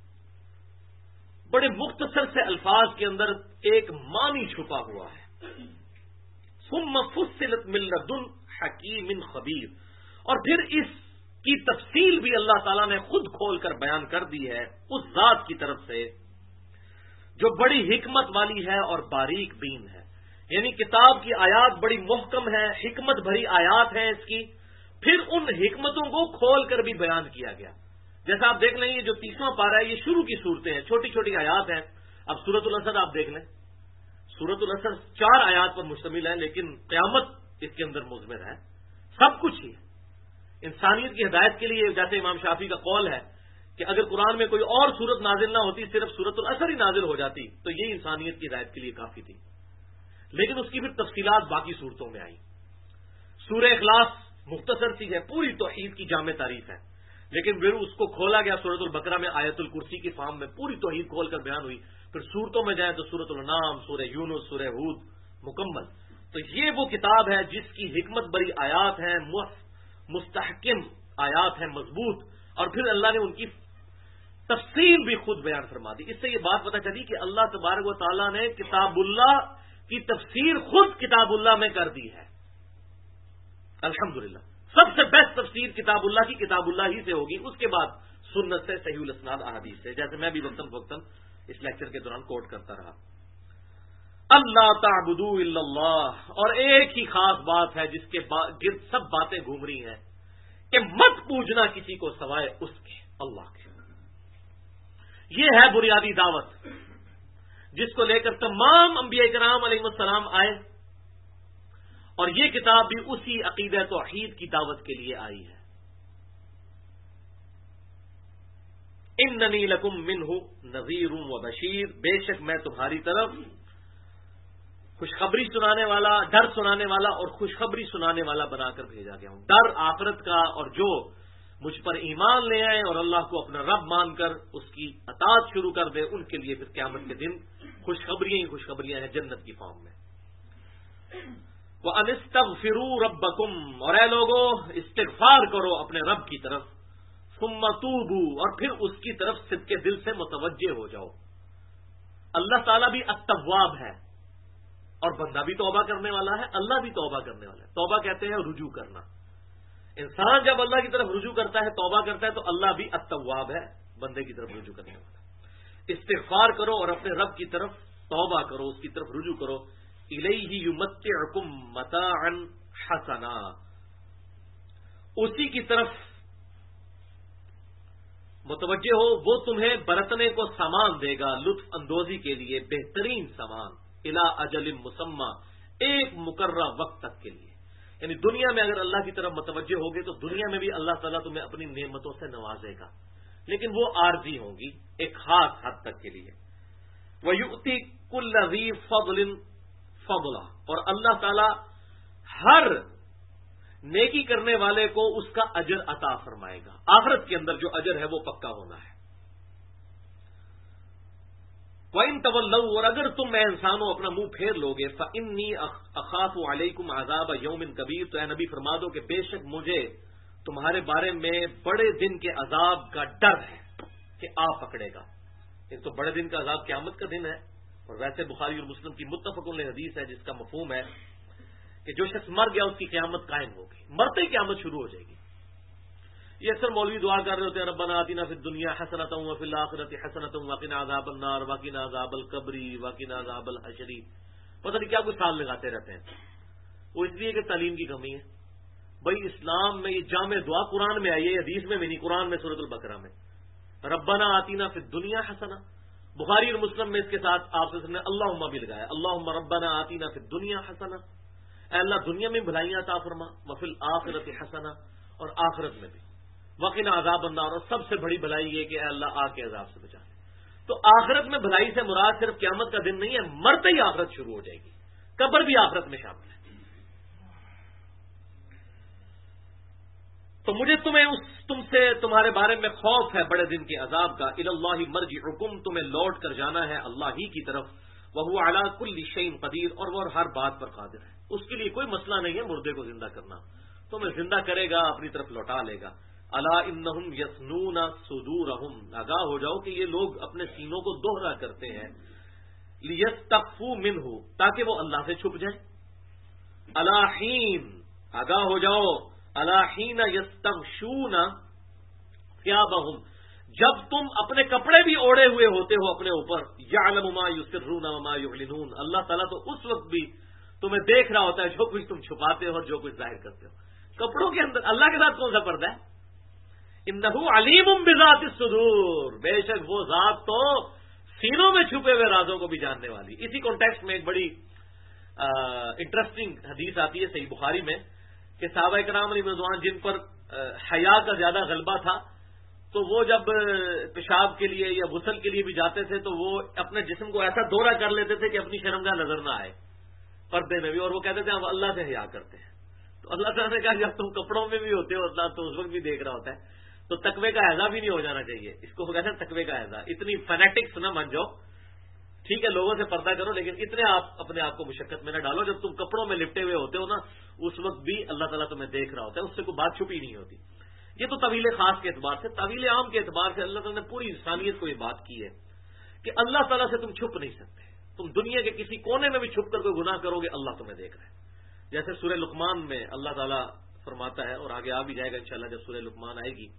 Speaker 1: بڑے مختصر سے الفاظ کے اندر ایک معنی چھپا ہوا ہے. ثم فصلت من لدن حکیم خبیر، اور پھر اس کی تفصیل بھی اللہ تعالیٰ نے خود کھول کر بیان کر دی ہے اس ذات کی طرف سے جو بڑی حکمت والی ہے اور باریک بین ہے. یعنی کتاب کی آیات بڑی محکم ہے، حکمت بھری آیات ہیں اس کی، پھر ان حکمتوں کو کھول کر بھی بیان کیا گیا. جیسا آپ دیکھ لیں، یہ جو 30واں پارہ ہے یہ شروع کی صورتیں ہیں، چھوٹی چھوٹی آیات ہیں. اب سورۃ الاسد آپ دیکھ لیں، سورۃ الاسد 4 آیات پر مشتمل ہے، لیکن قیامت اس کے اندر مضمر ہے، سب کچھ ہی ہے. انسانیت کی ہدایت کے لیے، جیسے امام شافعی کا قول ہے کہ اگر قرآن میں کوئی اور سورت نازل نہ ہوتی، صرف سورۃ الاسد ہی نازل ہو جاتی، تو یہ انسانیت کی ہدایت کے لیے کافی تھی. لیکن اس کی پھر تفصیلات باقی صورتوں میں آئی. سورہ اخلاص مختصر سی ہے، پوری توحید کی جامع تعریف ہے، لیکن پھر اس کو کھولا گیا سورۃ البقرہ میں آیت الکرسی کی فارم میں، پوری توحید کھول کر بیان ہوئی. پھر صورتوں میں جائیں تو سورۃ الانعام، سورہ یونس، سورہ ہود مکمل. تو یہ وہ کتاب ہے جس کی حکمت بری آیات ہیں، مستحکم آیات ہیں، مضبوط، اور پھر اللہ نے ان کی تفصیل بھی خود بیان فرما دی. اس سے یہ بات پتہ چلی کہ اللہ تبارک و تعالیٰ نے کتاب اللہ کی تفسیر خود کتاب اللہ میں کر دی ہے. الحمدللہ سب سے بیسٹ تفسیر کتاب اللہ کی کتاب اللہ ہی سے ہوگی، اس کے بعد سنت سے، صحیح الاسناد احادیث سے، جیسے میں بھی وقتاً فوقتاً اس لیکچر کے دوران کوٹ کرتا رہا. اللہ تعبدوا الا اللہ، اور ایک ہی خاص بات ہے جس کے گرد سب باتیں گھوم رہی ہیں کہ مت پوجنا کسی کو سوائے اس کے، اللہ کے. یہ ہے بنیادی دعوت جس کو لے کر تمام انبیاء کرام علیہ السلام آئے، اور یہ کتاب بھی اسی عقیدہ توحید کی دعوت کے لیے آئی ہے. اننی لکم منہ نذیر و بشیر، بے شک میں تمہاری طرف خوشخبری سنانے والا، ڈر سنانے والا اور خوشخبری سنانے والا بنا کر بھیجا گیا ہوں. ڈر آخرت کا، اور جو مجھ پر ایمان لے آئے اور اللہ کو اپنا رب مان کر اس کی اطاعت شروع کر دے، ان کے لیے پھر قیامت کے دن خوشخبریاں ہی خوشخبریاں ہیں جنت کی فارم میں. وَأَنِ اسْتَغْفِرُوا رَبَّكُمْ، اور اے لوگو استغفار کرو اپنے رب کی طرف، ثُمَّ تُوبُوا، اور پھر اس کی طرف صدق کے دل سے متوجہ ہو جاؤ. اللہ تعالیٰ بھی التواب ہے، اور بندہ بھی توبہ کرنے والا ہے، اللہ بھی توبہ کرنے والا ہے. توبہ کہتے ہیں رجوع کرنا. انسان جب اللہ کی طرف رجوع کرتا ہے، توبہ کرتا ہے، تو اللہ بھی التواب ہے، بندے کی طرف رجوع کرنے والا۔ استغفار کرو اور اپنے رب کی طرف توبہ کرو، اس کی طرف رجوع کرو۔ الیہ یمتعکم متاعا حسنا، اسی کی طرف متوجہ ہو، وہ تمہیں برتنے کو سامان دے گا، لطف اندوزی کے لیے بہترین سامان، الی اجل مسمى، ایک مقررہ وقت تک کے لیے۔ یعنی دنیا میں اگر اللہ کی طرف متوجہ ہوگے تو دنیا میں بھی اللہ تعالیٰ تمہیں اپنی نعمتوں سے نوازے گا، لیکن وہ عارضی ہوں گی، ایک خاص حد تک کے لیے۔ وَيُؤْتِي كُلَّ ذِي فَضْلٍ فَضْلَهُ، اور اللہ تعالیٰ ہر نیکی کرنے والے کو اس کا اجر عطا فرمائے گا۔ آخرت کے اندر جو اجر ہے وہ پکا ہونا ہے۔ وَإِن تَوَلَّوْا، اور اگر تم اے انسانوں اپنا منہ پھیر لوگے، فَإِنِّي أَخَافُ عَلَيْكُمْ عَذَابَ يَوْمٍ كَبِيرٍ، تو اے نبی فرما دو کہ بے شک مجھے تمہارے بارے میں بڑے دن کے عذاب کا ڈر ہے کہ آ پکڑے گا۔ ایک تو بڑے دن کا عذاب قیامت کا دن ہے، اور ویسے بخاری اور مسلم کی متفق علیہ حدیث ہے جس کا مفہوم ہے کہ جو شخص مر گیا اس کی قیامت قائم ہوگی، مرتے ہی قیامت شروع ہو جائے گی۔ یہ اکثر مولوی دعا کر رہے ہوتے ہیں، ربنا آتنا فی الدنیا حسنۃ وفی الآخرۃ حسنۃ وقنا عذاب النار وقنا عذاب القبر وقنا عذاب الحشر، پتہ نہیں کیا کچھ سال لگاتے رہتے ہیں۔ وہ اس لیے کہ تعلیم کی کمی ہے۔ بھائی اسلام میں یہ جامع دعا قرآن میں آئی ہے، حدیث میں بھی نہیں، قرآن میں سورۃ البقرہ میں ربنا آتنا فی الدنیا حسنہ، بخاری اور مسلم میں اس کے ساتھ آپ سے نے اللہم بھی لگایا، اللہم ربنا آتنا فی الدنیا حسنہ، اے اللہ دنیا میں بھلائیاں عطا فرما، وفی الآخرۃ حسنہ، اور آخرت میں بھی، وقنا عذاب النار، اور سب سے بڑی بھلائی یہ کہ اے اللہ آگ کے عذاب سے بچا لے۔ تو آخرت میں بھلائی سے مراد صرف قیامت کا دن نہیں ہے، مرتے ہی آخرت شروع ہو جائے گی، قبر بھی آخرت میں شامل ہے۔ تو مجھے تم سے تمہارے بارے میں خوف ہے بڑے دن کے عذاب کا۔ الی اللہ مرجعکم، تمہیں لوٹ کر جانا ہے اللہ ہی کی طرف، وہو علی کل شیء قدیر، اور وہ ہر بات پر قادر ہے۔ اس کے لیے کوئی مسئلہ نہیں ہے مردے کو زندہ کرنا، تمہیں زندہ کرے گا، اپنی طرف لوٹا لے گا۔ الا انہم یثنون صدورہم، آگاہ ہو جاؤ کہ یہ لوگ اپنے سینوں کو دوہرا کرتے ہیں، لیستخفوا منہ، تاکہ وہ اللہ سے چھپ جائیں۔ الا حین، آگاہ ہو جاؤ، الا حین یستغشون ثیابہم، جب تم اپنے کپڑے بھی اوڑے ہوئے ہوتے ہو اپنے اوپر، یعلم ما یسرون وما یعلنون، اللہ تعالیٰ تو اس وقت بھی تمہیں دیکھ رہا ہوتا ہے جو کچھ تم چھپاتے ہو اور جو کچھ ظاہر کرتے ہو۔ کپڑوں کے اندر اللہ کے ساتھ کون سا پردہ ہے؟ انہ علیم بذات الصدور، بے شک وہ ذات تو سینوں میں چھپے ہوئے رازوں کو بھی جاننے والی۔ اسی کانٹیکسٹ میں ایک بڑی انٹرسٹنگ حدیث آتی ہے صحیح بخاری میں کہ صحابہ کرام علیہ رضوان جن پر حیا کا زیادہ غلبہ تھا، تو وہ جب پیشاب کے لیے یا غسل کے لیے بھی جاتے تھے تو وہ اپنے جسم کو ایسا دورہ کر لیتے تھے کہ اپنی شرمگاہ نظر نہ آئے پردے میں بھی، اور وہ کہتے تھے ہم اللہ سے حیا کرتے ہیں۔ تو اللہ تعالیٰ نے کہا جب تم کپڑوں میں بھی ہوتے ہو اللہ تو اس وقت بھی دیکھ رہا ہوتا ہے، تو تقوی کا حیضہ بھی نہیں ہو جانا چاہیے، اس کو کہتے ہیں تقوی کا حیضہ۔ اتنی فینیٹکس نہ بن جاؤ، ٹھیک ہے لوگوں سے پردہ کرو لیکن اتنے آپ اپنے آپ کو مشقت میں نہ ڈالو، جب تم کپڑوں میں لپٹے ہوئے ہوتے ہو نا اس وقت بھی اللہ تعالیٰ تمہیں دیکھ رہا ہوتا ہے، اس سے کوئی بات چھپی نہیں ہوتی۔ یہ تو طویل خاص کے اعتبار سے، طویل عام کے اعتبار سے اللہ تعالیٰ نے پوری انسانیت کو یہ بات کی ہے کہ اللہ تعالیٰ سے تم چھپ نہیں سکتے، تم دنیا کے کسی کونے میں بھی چھپ کر کوئی گناہ کرو گے اللہ تمہیں دیکھ رہا ہے۔ جیسے سورہ لقمان میں اللہ تعالیٰ فرماتا ہے، اور آگے آ بھی جائے گا انشاءاللہ جب سورہ لقمان آئے گی،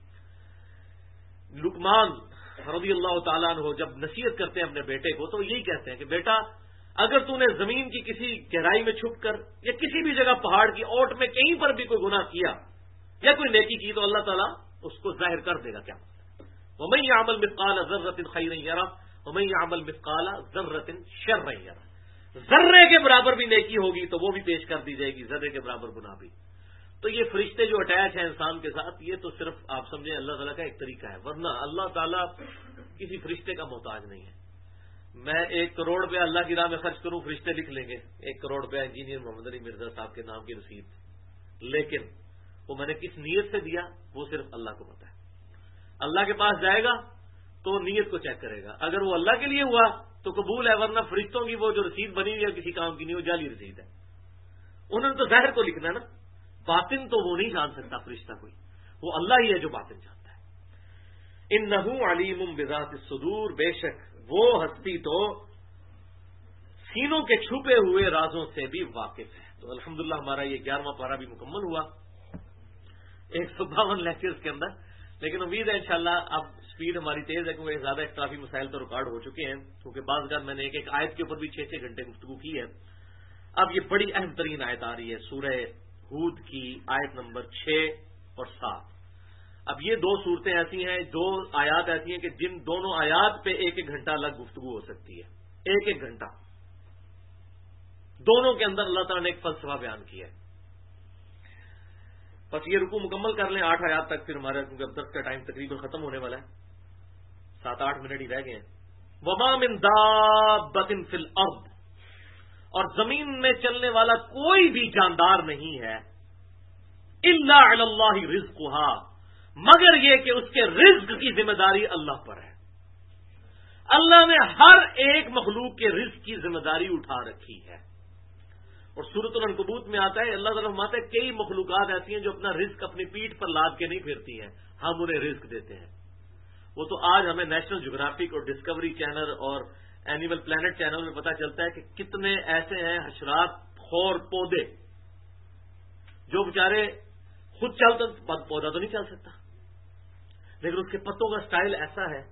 Speaker 1: لقمان رضی اللہ تعالیٰ عنہ جب نصیحت کرتے ہیں اپنے بیٹے کو تو یہی کہتے ہیں کہ بیٹا اگر تو نے زمین کی کسی گہرائی میں چھپ کر یا کسی بھی جگہ پہاڑ کی اوٹ میں کہیں پر بھی کوئی گناہ کیا یا کوئی نیکی کی تو اللہ تعالیٰ اس کو ظاہر کر دے گا۔ کیا وَمَن يَعْمَلْ مِثْقَالَ ذَرَّةٍ خَيْرًا يَرَهُ وَمَن يَعْمَلْ مِثْقَالَ ذَرَّةٍ شَرًّا يَرَهُ، ذرے کے برابر بھی نیکی ہوگی تو وہ بھی پیش کر دی جائے گی، ذرے کے برابر گناہ بھی۔ تو یہ فرشتے جو اٹیچ ہیں انسان کے ساتھ، یہ تو صرف آپ سمجھیں اللہ تعالیٰ کا ایک طریقہ ہے، ورنہ اللہ تعالیٰ کسی فرشتے کا محتاج نہیں ہے۔ میں 1 کروڑ روپیہ اللہ کی راہ میں خرچ کروں فرشتے لکھ لیں گے 1 کروڑ روپیہ انجینئر محمد علی مرزا صاحب کے نام کی رسید، لیکن وہ میں نے کس نیت سے دیا وہ صرف اللہ کو پتا ہے۔ اللہ کے پاس جائے گا تو نیت کو چیک کرے گا، اگر وہ اللہ کے لیے ہوا تو قبول ہے، ورنہ فرشتوں کی وہ جو رسید بنی ہوئی ہے کسی کام کی نہیں، وہ جعلی رسید ہے۔ انہوں نے تو ظاہر کو لکھنا ہے نا، باطن تو وہ نہیں جان سکتا فرشتہ کوئی، وہ اللہ ہی ہے جو باطن جانتا ہے۔ انہ علیم بذات الصدور، بے شک وہ ہستی تو سینوں کے چھپے ہوئے رازوں سے بھی واقف ہے۔ تو الحمدللہ ہمارا یہ 11واں پارہ بھی مکمل ہوا۔ 152 لیکچرز کے اندر. لیکن امید ہے انشاءاللہ اب سپیڈ ہماری تیز ہے کیونکہ زیادہ اختلافی مسائل تو ریکارڈ ہو چکے ہیں, کیونکہ بعض اوقات میں نے ایک ایک آیت کے اوپر بھی 6-6 گھنٹے گفتگو کی ہے. اب یہ بڑی اہم ترین آیت آ رہی ہے سورہ ہود کی آیت نمبر 6 اور 7. اب یہ دو صورتیں ایسی ہیں, دو آیات ایسی ہیں کہ جن دونوں آیات پہ 1-1 گھنٹہ الگ گفتگو ہو سکتی ہے. 1-1 گھنٹہ دونوں کے اندر اللہ تعالیٰ نے ایک فلسفہ بیان کیا ہے. بس یہ رکوع مکمل کر لیں 8 آیات تک, پھر ہمارا درس کا ٹائم تقریباً ختم ہونے والا ہے, 7-8 منٹ ہی رہ گئے ہیں. وما من دابۃ فی الارض, اور زمین میں چلنے والا کوئی بھی جاندار نہیں ہے, الا علی اللہ رزقھا, مگر یہ کہ اس کے رزق کی ذمہ داری اللہ پر ہے. اللہ نے ہر ایک مخلوق کے رزق کی ذمہ داری اٹھا رکھی ہے. اور سورۃ العنکبوت میں آتا ہے اللہ تعالیٰ فرماتا ہے کئی مخلوقات ایسی ہیں جو اپنا رزق اپنی پیٹھ پر لاد کے نہیں پھرتی ہیں, ہم انہیں رزق دیتے ہیں. وہ تو آج ہمیں نیشنل جغرافک اور ڈسکوری چینل اور اینیمل پلانٹ چینل میں پتا چلتا ہے کہ کتنے ایسے ہیں حشرات خور پودے جو بیچارے خود چلتے, پودا تو نہیں چل سکتا لیکن اس کے پتوں کا سٹائل ایسا ہے,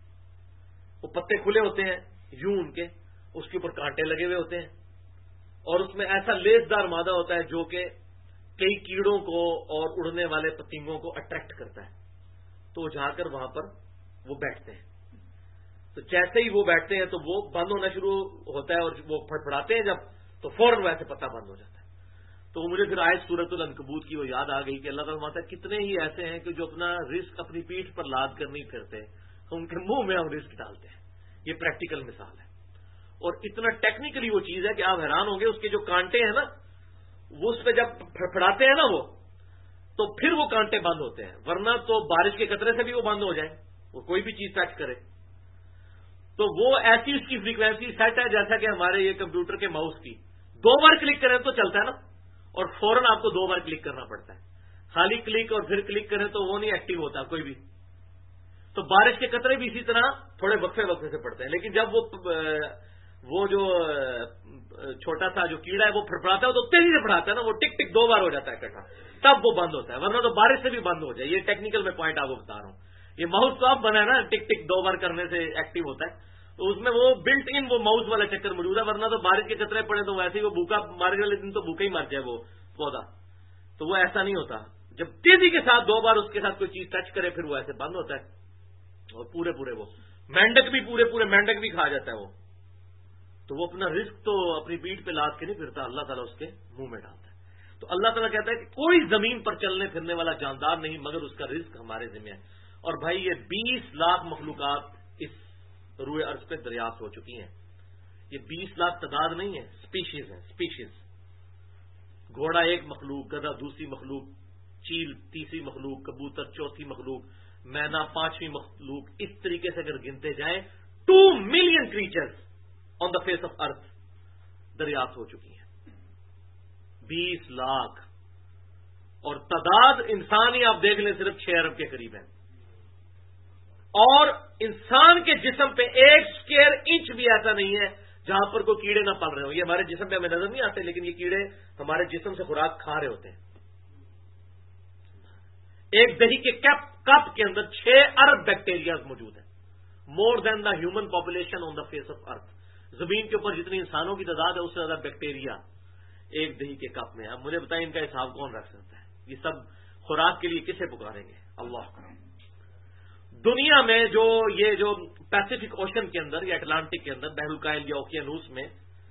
Speaker 1: وہ پتے کھلے ہوتے ہیں یوں ان کے, اس کے اوپر کانٹے لگے ہوئے ہوتے ہیں, اور اس میں ایسا لیسدار مادہ ہوتا ہے جو کہ کئی کیڑوں کو اور اڑنے والے پتنگوں کو اٹریکٹ کرتا ہے. تو وہ جا کر وہاں پر وہ بیٹھتے ہیں, تو جیسے ہی وہ بیٹھتے ہیں تو وہ بند ہونا شروع ہوتا ہے, اور وہ پھڑپھڑاتے ہیں جب تو فوراً ویسے پتا بند ہو جاتا ہے. تو مجھے پھر آیت سورۃ العنکبوت کی وہ یاد آ گئی کہ اللہ تعالیٰ فرماتا ہے کتنے ہی ایسے ہیں کہ جو اپنا رزق اپنی پیٹھ پر لاد کر نہیں پھرتے, ان کے منہ میں ہم رزق ڈالتے ہیں. یہ پریکٹیکل مثال ہے, اور اتنا ٹیکنیکلی وہ چیز ہے کہ آپ حیران ہوں گے. اس کے جو کانٹے ہیں نا, وہ اس پہ جب پھڑپھڑاتے ہیں نا وہ, تو پھر وہ کانٹے بند ہوتے ہیں, ورنہ تو بارش کے قطرے سے بھی وہ بند ہو جائے, وہ کوئی بھی چیز ٹچ کرے تو وہ ایسی اس کی فریکوینسی سیٹ ہے جیسا کہ ہمارے یہ کمپیوٹر کے ماؤس کی 2 بار کلک کریں تو چلتا ہے نا, اور فوراً آپ کو 2 بار کلک کرنا پڑتا ہے. خالی کلک اور پھر کلک کریں تو وہ نہیں ایکٹیو ہوتا کوئی بھی. تو بارش کے قطرے بھی اسی طرح تھوڑے وقفے سے پڑتے ہیں, لیکن جب وہ جو چھوٹا سا جو کیڑا ہے وہ پھڑپڑاتا ہے تو تیزی سے پھڑاتا ہے نا, وہ ٹک ٹک 2 بار ہو جاتا ہے اکٹھا, تب وہ بند ہوتا ہے, ورنہ تو بارش سے بھی بند ہو جائے. یہ ٹیکنیکل میں پوائنٹ آپ کو بتا رہا ہوں. یہ ماؤس تو آپ بنا ہے نا, ٹک ٹک 2 بار کرنے سے ایکٹیو ہوتا ہے, تو اس میں وہ بلٹ ان وہ ماؤس والا چکر موجود ہے, ورنہ تو بارش کے قطرے پڑے تو ویسے ہی وہ بھوکا مارے والے دن تو بھوکا ہی مر جائے وہ پودا. تو وہ ایسا نہیں ہوتا, جب تیزی کے ساتھ 2 بار اس کے ساتھ کوئی چیز ٹچ کرے پھر وہ ایسے بند ہوتا ہے, اور پورے وہ مینڈک بھی پورے مینڈک بھی کھا جاتا ہے وہ. تو وہ اپنا رزق تو اپنی پیٹھ پہ لاد کے نہیں پھرتا, اللہ تعالیٰ اس کے منہ میں ڈالتا ہے. تو اللہ تعالیٰ کہتا ہے کہ کوئی زمین پر چلنے پھرنے والا جاندار نہیں مگر اس کا رزق ہمارے ذمہ ہے. اور بھائی یہ 20 لاکھ مخلوقات اس روئے ارض پہ دریافت ہو چکی ہیں. یہ 20 لاکھ تعداد نہیں ہے, سپیشیز ہیں, سپیشیز. گھوڑا ایک مخلوق, گدھا دوسری مخلوق, چیل تیسری مخلوق, کبوتر چوتھی مخلوق, مینا 5ویں مخلوق. اس طریقے سے اگر گنتے جائیں 2 million creatures on the face of earth دریافت ہو چکی ہیں. 20 لاکھ, اور تعداد انسانی آپ دیکھ لیں صرف 6 ارب کے قریب ہے. اور انسان کے جسم پہ 1 اسکوائر انچ بھی ایسا نہیں ہے جہاں پر کوئی کیڑے نہ پل رہے ہوں. یہ ہمارے جسم پہ ہمیں نظر نہیں آتے, لیکن یہ کیڑے ہمارے جسم سے خوراک کھا رہے ہوتے ہیں. ایک دہی کے کپ کے اندر 6 ارب بیکٹیریاز موجود ہیں, more than the human population on the face of earth. زمین کے اوپر جتنی انسانوں کی تعداد ہے اس سے زیادہ بیکٹیریا ایک دہی کے کپ میں. اب مجھے بتائیں ان کا حساب کون رکھ سکتا ہے؟ یہ سب خوراک کے لیے کسے پکاریں گے؟ اللہ کا. دنیا میں جو پیسفک اوشن کے اندر یا اٹلانٹک کے اندر بحر الکاہل یا اوکیانوس میں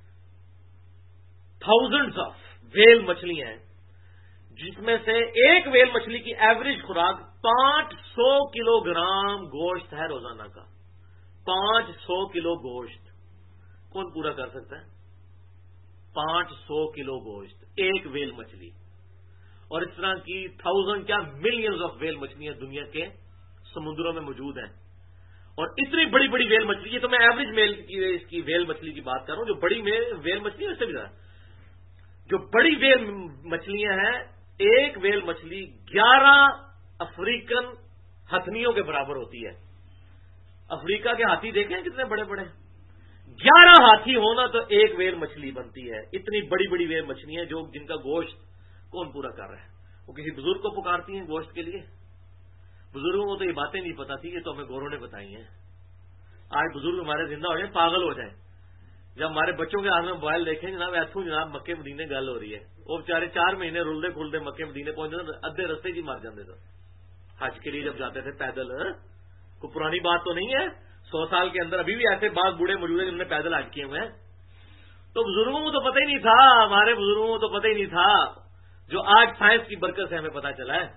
Speaker 1: تھاؤزنڈز آف ویل مچھلیاں ہیں, جس میں سے ایک ویل مچھلی کی ایوریج خوراک 500 کلو گرام گوشت ہے روزانہ کا. 500 کلو گوشت کون پورا کر سکتا ہے؟ 500 کلو گوشت ایک ویل مچھلی. اور اس طرح کی 1000 کیا ملینز آف ویل مچھلیاں دنیا کے سمندروں میں موجود ہیں. اور اتنی بڑی بڑی ویل مچھلی, یہ تو میں ایوریج اس کی ویل مچھلی کی بات کر رہا ہوں. جو بڑی ویل مچھلی ہے اس سے بھی زیادہ, جو بڑی ویل مچھلیاں ہیں, ایک ویل مچھلی 11 افریقن ہتھنیوں کے برابر ہوتی ہے. افریقہ کے ہاتھی دیکھیں کتنے بڑے بڑے, 11 ہاتھی ہونا تو ایک ویل مچھلی بنتی ہے. اتنی بڑی بڑی ویل مچھلی ہیں جن کا گوشت کون پورا کر رہا ہے؟ وہ کسی بزرگ کو پکارتی ہیں گوشت کے لیے. بزرگوں کو تو یہ باتیں نہیں پتا تھی، یہ تو ہمیں گوروں نے بتائی ہیں. آج بزرگ ہمارے زندہ ہو جائیں، پاگل ہو جائیں، جب ہمارے بچوں کے ہاتھ میں موبائل دیکھیں جناب ایتھوں جناب مکے مدینے گل ہو رہی ہے، وہ بیچارے 4 مہینے رلدے کھلدے مکے مدینے پہنچے، ادھے رستے کی مر جاتے تھے حج کے لیے جب جاتے تھے پیدل. کوئی پرانی بات تو نہیں ہے، 100 سال کے اندر ابھی بھی ایسے بعض بوڑھے موجود ہیں جنہوں نے پیدل حج کیے ہوئے ہیں. تو بزرگوں کو تو پتہ ہی نہیں تھا، ہمارے بزرگوں کو تو پتہ ہی نہیں تھا جو آج سائنس کی برکت سے ہمیں پتہ چلا ہے.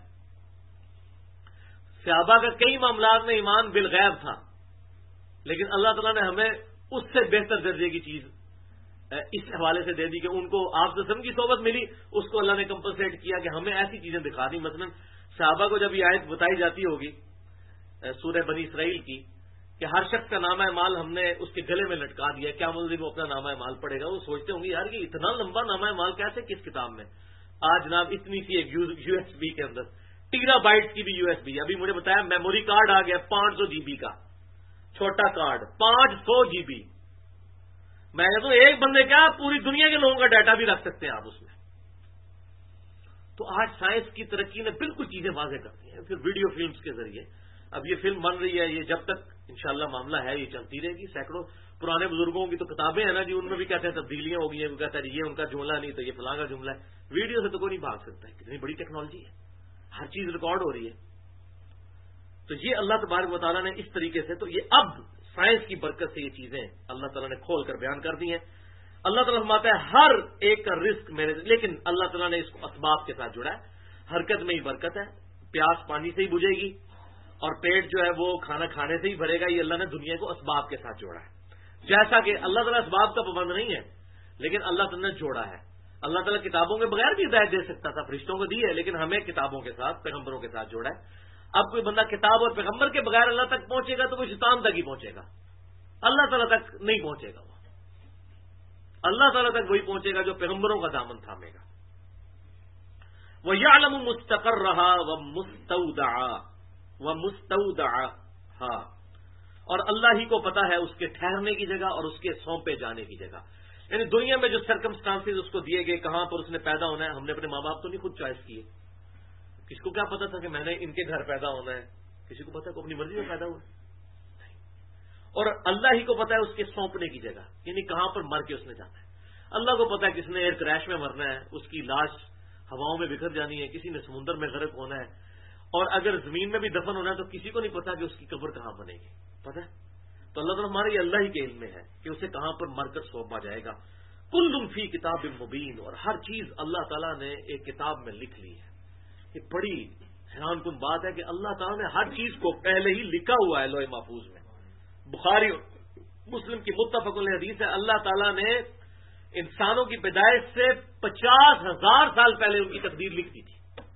Speaker 1: صحابہ کا کئی معاملات میں ایمان بالغیب تھا، لیکن اللہ تعالیٰ نے ہمیں اس سے بہتر درجے کی چیز اس حوالے سے دے دی کہ ان کو آپ سے کی صحبت ملی، اس کو اللہ نے کمپنسیٹ کیا کہ ہمیں ایسی چیزیں دکھا دی. مثلا صحابہ کو جب یہ آیت بتائی جاتی ہوگی سورہ بنی اسرائیل کی کہ ہر شخص کا نامہ مال ہم نے اس کے گلے میں لٹکا دیا، کیا مطلب وہ اپنا نامہ مال پڑے گا. وہ سوچتے ہوں گے یار یہ اتنا لمبا نامہ مال کیسے کس کتاب میں. آج جناب اتنی سی ایک یو ایس بی کے اندر ٹیرا بائٹس کی بھی یو ایس بی. ابھی مجھے بتایا میموری کارڈ آ گیا 500 GB کا چھوٹا کارڈ، 500 GB. میں کہتا ہوں ایک بندے کیا پوری دنیا کے لوگوں کا ڈیٹا بھی رکھ سکتے ہیں آپ اس میں. تو آج سائنس کی ترقی نے بالکل چیزیں واضح کر دی ہیں. پھر ویڈیو فلمز کے ذریعے اب یہ فلم بن رہی ہے، یہ جب تک انشاءاللہ معاملہ ہے یہ چلتی رہے گی. سینکڑوں پرانے بزرگوں کی تو کتابیں ہیں نا جی، ان میں بھی کہتے ہیں تبدیلیاں ہو گئی ہیں، وہ کہتا ہے یہ ان کا جملہ نہیں تو یہ فلاں کا جملہ ہے. ویڈیو سے تو کوئی نہیں بھاگ سکتا ہے، کتنی بڑی ٹیکنالوجی ہے، ہر چیز ریکارڈ ہو رہی ہے. تو یہ اللہ تبارک و تعالیٰ نے اس طریقے سے، تو یہ اب سائنس کی برکت سے یہ چیزیں اللہ تعالیٰ نے کھول کر بیان کر دی ہیں. اللہ تعالیٰ فرماتا ہے ہر ایک کا رزق میرے، لیکن اللہ تعالیٰ نے اس کو اسباب کے ساتھ جڑا ہے. حرکت میں ہی برکت ہے، پیاس پانی سے ہی بجھے گی اور پیٹ جو ہے وہ کھانا کھانے سے ہی بھرے گا. یہ اللہ نے دنیا کو اسباب کے ساتھ جوڑا ہے. جیسا کہ اللہ تعالیٰ اسباب کا پابند نہیں ہے، لیکن اللہ تعالیٰ نے جوڑا ہے. اللہ تعالیٰ کتابوں کے بغیر بھی ہدایت دے سکتا تھا، فرشتوں کو دی ہے، لیکن ہمیں کتابوں کے ساتھ پیغمبروں کے ساتھ جوڑا ہے. اب کوئی بندہ کتاب اور پیغمبر کے بغیر اللہ تک پہنچے گا تو وہ شیطان تک ہی پہنچے گا، اللہ تعالیٰ تک نہیں پہنچے گا. وہ اللہ تعالیٰ تک وہی پہنچے گا جو پیغمبروں کا دامن تھامے گا. وہ یعلم مستقرہا و مستودعہا اور اللہ ہی کو پتا ہے اس کے ٹھہرنے کی جگہ اور اس کے سونپے جانے کی جگہ. یعنی دنیا میں جو سرکمسٹانسز اس کو دیے گئے، کہاں پر اس نے پیدا ہونا ہے، ہم نے اپنے ماں باپ تو نہیں خود چوائس کیے. کسی کو کیا پتا تھا کہ میں نے ان کے گھر پیدا ہونا ہے؟ کسی کو پتا کہ اپنی مرضی میں پیدا ہوا نہیں. اور اللہ ہی کو پتا ہے اس کے سونپنے کی جگہ، یعنی کہاں پر مر کے اس نے جانا ہے. اللہ کو پتا ہے کس نے ایئر کریش میں مرنا ہے، اس کی لاش ہواؤں میں بکھر جانی ہے، کسی نے سمندر میں غرق ہونا ہے، اور اگر زمین میں بھی دفن ہونا ہے تو کسی کو نہیں پتا کہ اس کی قبر کہاں بنے گی. پتا ہے؟ تو اللہ تعالیٰ ہمارے یہ اللہ ہی کے علم میں ہے کہ اسے کہاں پر مر کر سونپا جائے گا. کل فی کتاب مبین، اور ہر چیز اللہ تعالیٰ نے ایک کتاب میں لکھ لی ہے. یہ بڑی حیران کن بات ہے کہ اللہ تعالیٰ نے ہر چیز کو پہلے ہی لکھا ہوا ہے لوح محفوظ میں. بخاری مسلم کی متفق علیہ حدیث ہے، اللہ تعالیٰ نے انسانوں کی پیدائش سے 50,000 سال پہلے ان کی تقدیر لکھ دی تھی.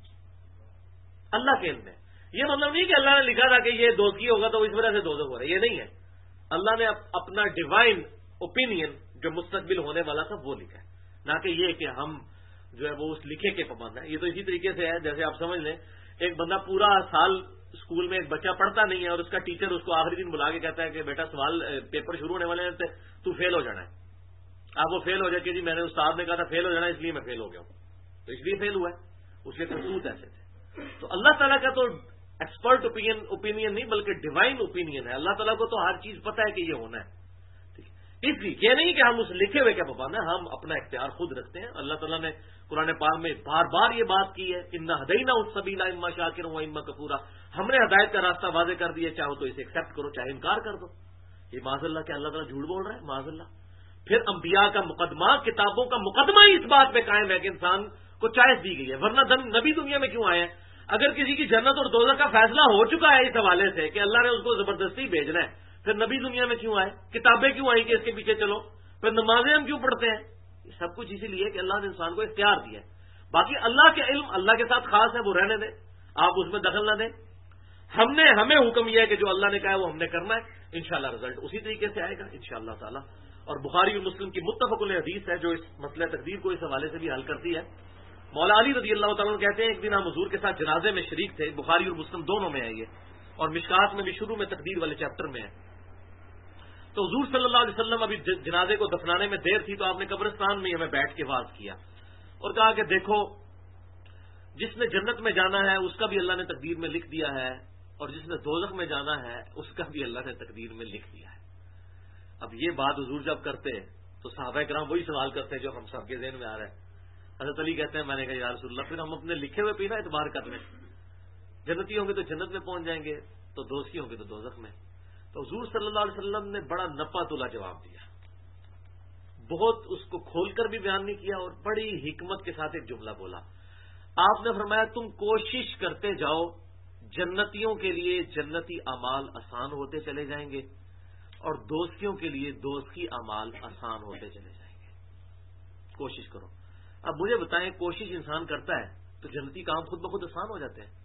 Speaker 1: اللہ کے علم میں. یہ مطلب نہیں کہ اللہ نے لکھا تھا کہ یہ دوزخی ہوگا تو اس وجہ سے دوزخ ہو رہا ہے، یہ نہیں ہے. اللہ نے اپنا ڈیوائن اوپینین جو مستقبل ہونے والا تھا وہ لکھا ہے، نہ کہ یہ کہ ہم جو ہے وہ اس لکھے کے پابند ہیں. یہ تو اسی طریقے سے ہے جیسے آپ سمجھ لیں ایک بندہ پورا سال اسکول میں ایک بچہ پڑھتا نہیں ہے اور اس کا ٹیچر اس کو آخری دن بلا کے کہتا ہے کہ بیٹا سوال پیپر شروع ہونے والے ہیں تو فیل ہو جانا ہے. آپ وہ فیل ہو جائے کہ جی میں نے استاد نے کہا تھا فیل ہو جانا اس لیے میں فیل ہو گیا ہوں، تو اس لیے فیل ہوا ہے. اس کے خصوص ایسے تھے. تو اللہ تعالیٰ کا تو ایکسپرٹ اوپینین نہیں بلکہ ڈیوائن اوپینین ہے. اللہ تعالیٰ کو تو ہر چیز پتہ ہے کہ یہ ہونا ہے. اس لیے یہ نہیں کہ ہم اس لکھے ہوئے کیا پابند ہیں، ہم اپنا اختیار خود رکھتے ہیں. اللہ تعالیٰ نے قرآن پاک میں بار بار یہ بات کی ہے، انا ہدینا السبیل اما شاکرا و اما کفورا. ہم نے ہدایت کا راستہ واضح کر دیا، چاہو تو اسے ایکسپٹ کرو چاہے انکار کر دو. یہ معاذ اللہ کہ اللہ تعالیٰ جھوٹ بول رہا ہے، معاذ اللہ. پھر انبیاء کا مقدمہ، کتابوں کا مقدمہ ہی اس بات پہ قائم ہے کہ انسان کو چوائس دی گئی ہے. ورنہ نبی دنیا میں کیوں آئے ہیں؟ اگر کسی کی جنت اور دوزخ کا فیصلہ ہو چکا ہے اس حوالے سے کہ اللہ نے اس کو زبردستی بھیجنا ہے، پھر نبی دنیا میں کیوں آئے؟ کتابیں کیوں آئی کہ اس کے پیچھے چلو؟ پھر نمازیں ہم کیوں پڑھتے ہیں؟ یہ سب کچھ اسی لیے کہ اللہ نے انسان کو اختیار دیا ہے. باقی اللہ کے علم اللہ کے ساتھ خاص ہے، وہ رہنے دیں، آپ اس میں دخل نہ دیں. ہمیں حکم یہ ہے کہ جو اللہ نے کہا ہے وہ ہم نے کرنا ہے. انشاءاللہ رزلٹ اسی طریقے سے آئے گا انشاءاللہ تعالی. اور بخاری اور مسلم کی متفق علیہ حدیث ہے جو اس مسئلہ تقدیر کو اس حوالے سے بھی حل کرتی ہے. مولا علی رضی اللہ تعالیٰ کہتے ہیں ایک دن ہم حضور کے ساتھ جنازے میں شریک تھے. بخاری اور مسلم دونوں میں ہے یہ، اور مشکات میں بھی شروع میں تقدیر والے چیپٹر میں ہے. تو حضور صلی اللہ علیہ وسلم ابھی جنازے کو دفنانے میں دیر تھی تو آپ نے قبرستان میں ہمیں بیٹھ کے واز کیا اور کہا کہ دیکھو جس نے جنت میں جانا ہے اس کا بھی اللہ نے تقدیر میں لکھ دیا ہے، اور جس نے دوزخ میں جانا ہے اس کا بھی اللہ نے تقدیر میں لکھ دیا ہے۔ اب یہ بات حضور جب کرتے تو صحابہ کرام وہی سوال کرتے ہیں جو ہم سب کے ذہن میں آ رہا ہے۔ حضرت علی کہتے ہیں میں نے کہا یا رسول اللہ پھر ہم اپنے لکھے ہوئے پہ نا اعتبار کر لیں، جنتی ہوں گے تو جنت میں پہنچ جائیں گے، تو دوزخی ہوں گے تو دوزخ میں۔ تو حضور صلی اللہ علیہ وسلم نے بڑا نپا تولا جواب دیا، بہت اس کو کھول کر بھی بیان نہیں کیا، اور بڑی حکمت کے ساتھ ایک جملہ بولا۔ آپ نے فرمایا تم کوشش کرتے جاؤ، جنتیوں کے لیے جنتی اعمال آسان ہوتے چلے جائیں گے، اور دوزخیوں کے لیے دوزخی اعمال آسان ہوتے چلے جائیں گے۔ کوشش کرو۔ اب مجھے بتائیں، کوشش انسان کرتا ہے تو جنتی کام خود بخود آسان ہو جاتے ہیں؟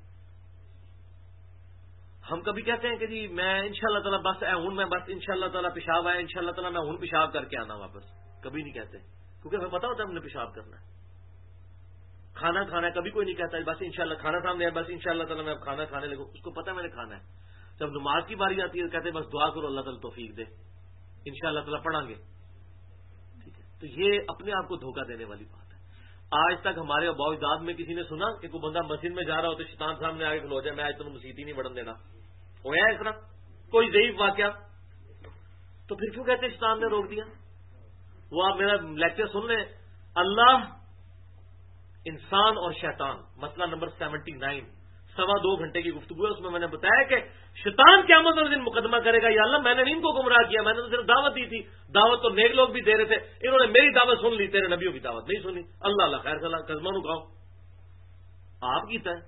Speaker 1: ہم کبھی کہتے ہیں کہ جی میں انشاءاللہ تعالیٰ بس اے ہوں میں بس انشاءاللہ تعالیٰ پیشاب آیا انشاءاللہ تعالیٰ میں ہوں پیشاب کر کے آنا واپس، کبھی نہیں کہتے، کیونکہ ہمیں پتا ہوتا ہے ہم نے پیشاب کرنا ہے۔ کھانا کھانا ہے کبھی کوئی نہیں کہتا بس انشاءاللہ کھانا سامنے ہے بس انشاءاللہ تعالیٰ میں اب کھانا کھانے لگوں، اس کو پتا ہے میں نے کھانا ہے۔ جب نماز کی باری آتی ہے کہتے ہیں بس دعا کرو اللہ تعالیٰ توفیق دے، انشاءاللہ تعالیٰ پڑھیں گے، ٹھیک ہے۔ تو یہ اپنے آپ کو دھوکہ دینے والی بات ہے۔ آج تک ہمارے اباء و اجداد میں کسی نے سنا کہ کوئی بندہ مسجد میں جا رہا ہو تو شیطان سامنے آگے کھلو جائے میں آج تمہیں مسجد ہی نہیں بڑھن دینا؟ ہوا ہے اس طرح کوئی ضعیف واقعہ؟ تو پھر کیوں کہتے شیطان نے روک دیا؟ وہ آپ میرا لیکچر سن لیں، اللہ، انسان اور شیطان، مسئلہ نمبر 79، 2.25 گھنٹے کی گفتگو ہے، اس میں میں نے بتایا کہ شیطان قیامت والے دن مقدمہ کرے گا یا اللہ میں نے ان کو گمراہ کیا، میں نے تو صرف دعوت دی تھی، دعوت تو نیک لوگ بھی دے رہے تھے، انہوں نے میری دعوت سن لی، تیرے نبیوں کی دعوت نہیں سنی، اللہ اللہ خیر صلاح کزمان اٹھاؤ آپ کیتا ہے۔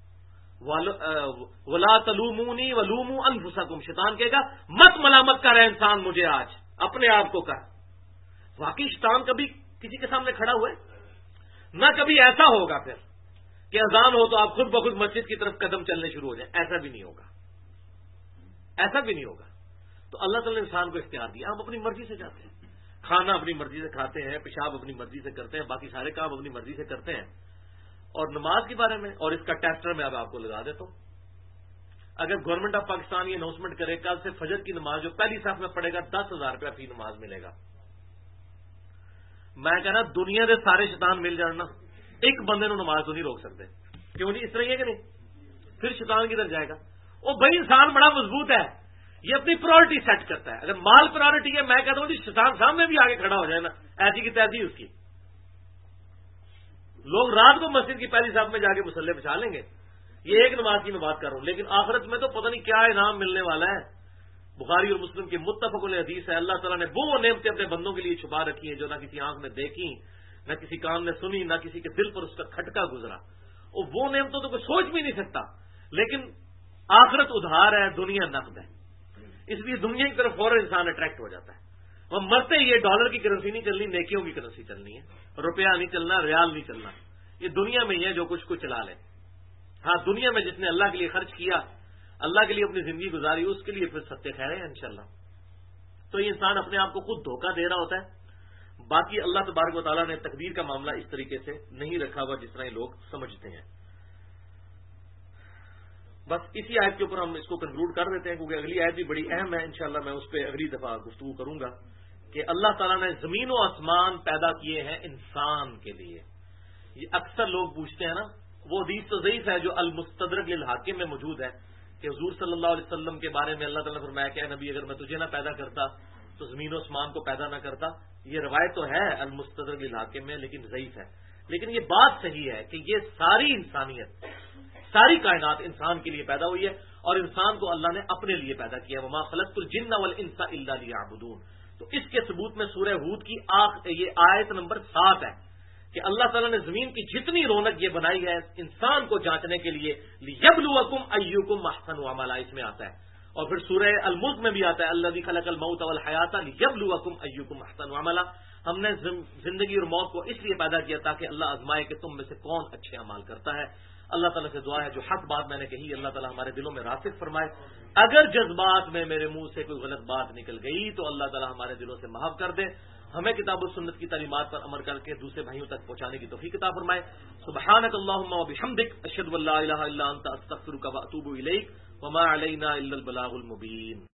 Speaker 1: ولا تلومونی ولوموا انفسکم، شیطان کہے گا مت ملامت کر انسان مجھے، آج اپنے آپ کو کر۔ واقعی شیطان کبھی کسی کے سامنے کھڑا ہوا ہے؟ نہ کبھی ایسا ہوگا پھر کہ اذان ہو تو آپ خود بخود مسجد کی طرف قدم چلنے شروع ہو جائیں، ایسا بھی نہیں ہوگا، ایسا بھی نہیں ہوگا۔ تو اللہ تعالی نے انسان کو اختیار دیا، ہم اپنی مرضی سے جاتے ہیں، کھانا اپنی مرضی سے کھاتے ہیں، پیشاب اپنی مرضی سے کرتے ہیں، باقی سارے کام اپنی مرضی سے کرتے ہیں۔ اور نماز کے بارے میں اور اس کا ٹیسٹر میں اب آپ کو لگا دیتا ہوں، اگر گورنمنٹ آف پاکستان یہ اناؤنسمنٹ کرے کل سے فجر کی نماز جو پہلی صف میں پڑھے گا 10,000 روپیہ فی نماز ملے گا، میں کہنا دنیا کے سارے شیطان مل جانا ایک بندے نو نماز تو نہیں روک سکتے، کیوں نہیں؟ اس طرح ہے کہ نہیں؟ پھر شیطان کدھر جائے گا؟ وہ بھائی انسان بڑا مضبوط ہے، یہ اپنی پرائرٹی سیٹ کرتا ہے۔ اگر مال پرائرٹی ہے، میں کہتا ہوں جی شیطان سامنے بھی آگے کھڑا ہو جائے نا، ایسی کی تیسی اس کی، لوگ رات کو مسجد کی پہلی صف میں جا کے مصلے بچھا لیں گے۔ یہ ایک نماز کی میں بات کر رہا ہوں، لیکن آخرت میں تو پتہ نہیں کیا انعام ملنے والا ہے۔ بخاری اور مسلم کی متفق علیہ حدیث ہے، اللہ تعالیٰ نے وہ نعمتیں اپنے بندوں کے لیے چھپا رکھی ہیں جو نہ کسی آنکھ نے دیکھی، نہ کسی کان نے سنی، نہ کسی کے دل پر اس کا کھٹکا گزرا۔ اور وہ نعمتوں تو کوئی سوچ بھی نہیں سکتا، لیکن آخرت ادھار ہے، دنیا نقد ہے، اس لیے دنیا کی طرف فوراً انسان اٹریکٹ ہو جاتا ہے۔ وہ مرتے ہی یہ ڈالر کی کرنسی نہیں چلنی، نیکیوں کی کرنسی چلنی ہے، روپیہ نہیں چلنا، ریال نہیں چلنا، یہ دنیا میں ہی ہے جو کچھ کو چلا لے۔ ہاں دنیا میں جس نے اللہ کے لیے خرچ کیا، اللہ کے لیے اپنی زندگی گزاری، اس کے لیے پھر ستے خیر ہیں انشاءاللہ۔ تو یہ انسان اپنے آپ کو خود دھوکہ دے رہا ہوتا ہے۔ باقی اللہ تبارک و تعالیٰ نے تقدیر کا معاملہ اس طریقے سے نہیں رکھا ہوا جس طرح یہ لوگ سمجھتے ہیں۔ بس اسی آیت کے اوپر ہم اس کو کنکلوڈ کر دیتے ہیں، کیونکہ اگلی آیت بھی بڑی اہم ہے، انشاءاللہ میں اس پہ اگلی دفعہ گفتگو کروں گا کہ اللہ تعالیٰ نے زمین و آسمان پیدا کیے ہیں انسان کے لیے۔ یہ اکثر لوگ پوچھتے ہیں نا، وہ حدیث تو ضعیف ہے جو المستدرک للحاکم میں موجود ہے کہ حضور صلی اللہ علیہ وسلم کے بارے میں اللہ تعالیٰ نے فرمایا کہ اے نبی اگر میں تجھے نہ پیدا کرتا تو زمین و آسمان کو پیدا نہ کرتا۔ یہ روایت تو ہے المستدرک للحاکم میں، لیکن ضعیف ہے۔ لیکن یہ بات صحیح ہے کہ یہ ساری انسانیت، ساری کائنات انسان کے لیے پیدا ہوئی ہے، اور انسان کو اللہ نے اپنے لیے پیدا کیا۔ وما خلقت الجن والانس الا لیعبدون۔ تو اس کے ثبوت میں سورہ ہود کی یہ آیت نمبر 7 ہے کہ اللہ تعالیٰ نے زمین کی جتنی رونق یہ بنائی ہے انسان کو جانچنے کے لیے، لیبلوکم ایکم احسن عملا، اس میں آتا ہے۔ اور پھر سورہ الملک میں بھی آتا ہے الذی خلق الموت والحیات لیبلوکم ایکم احسن عملا۔ ہم نے زندگی اور موت کو اس لیے پیدا کیا تاکہ اللہ آزمائے کہ تم میں سے کون اچھے اعمال کرتا ہے۔ اللہ تعالیٰ سے دعا ہے جو حق بات میں نے کہی اللہ تعالیٰ ہمارے دلوں میں راسخ فرمائے، اگر جذبات میں میرے منہ سے کوئی غلط بات نکل گئی تو اللہ تعالیٰ ہمارے دلوں سے معاف کر دے، ہمیں کتاب و سنت کی تعلیمات پر عمل کر کے دوسرے بھائیوں تک پہنچانے کی توفیق عطا فرمائے۔ سبحانک اللہم و بحمدک، اشہد ان لا الہ الا انت، استغفرک و اتوب الیک، وما علینا الا البلاغ المبین۔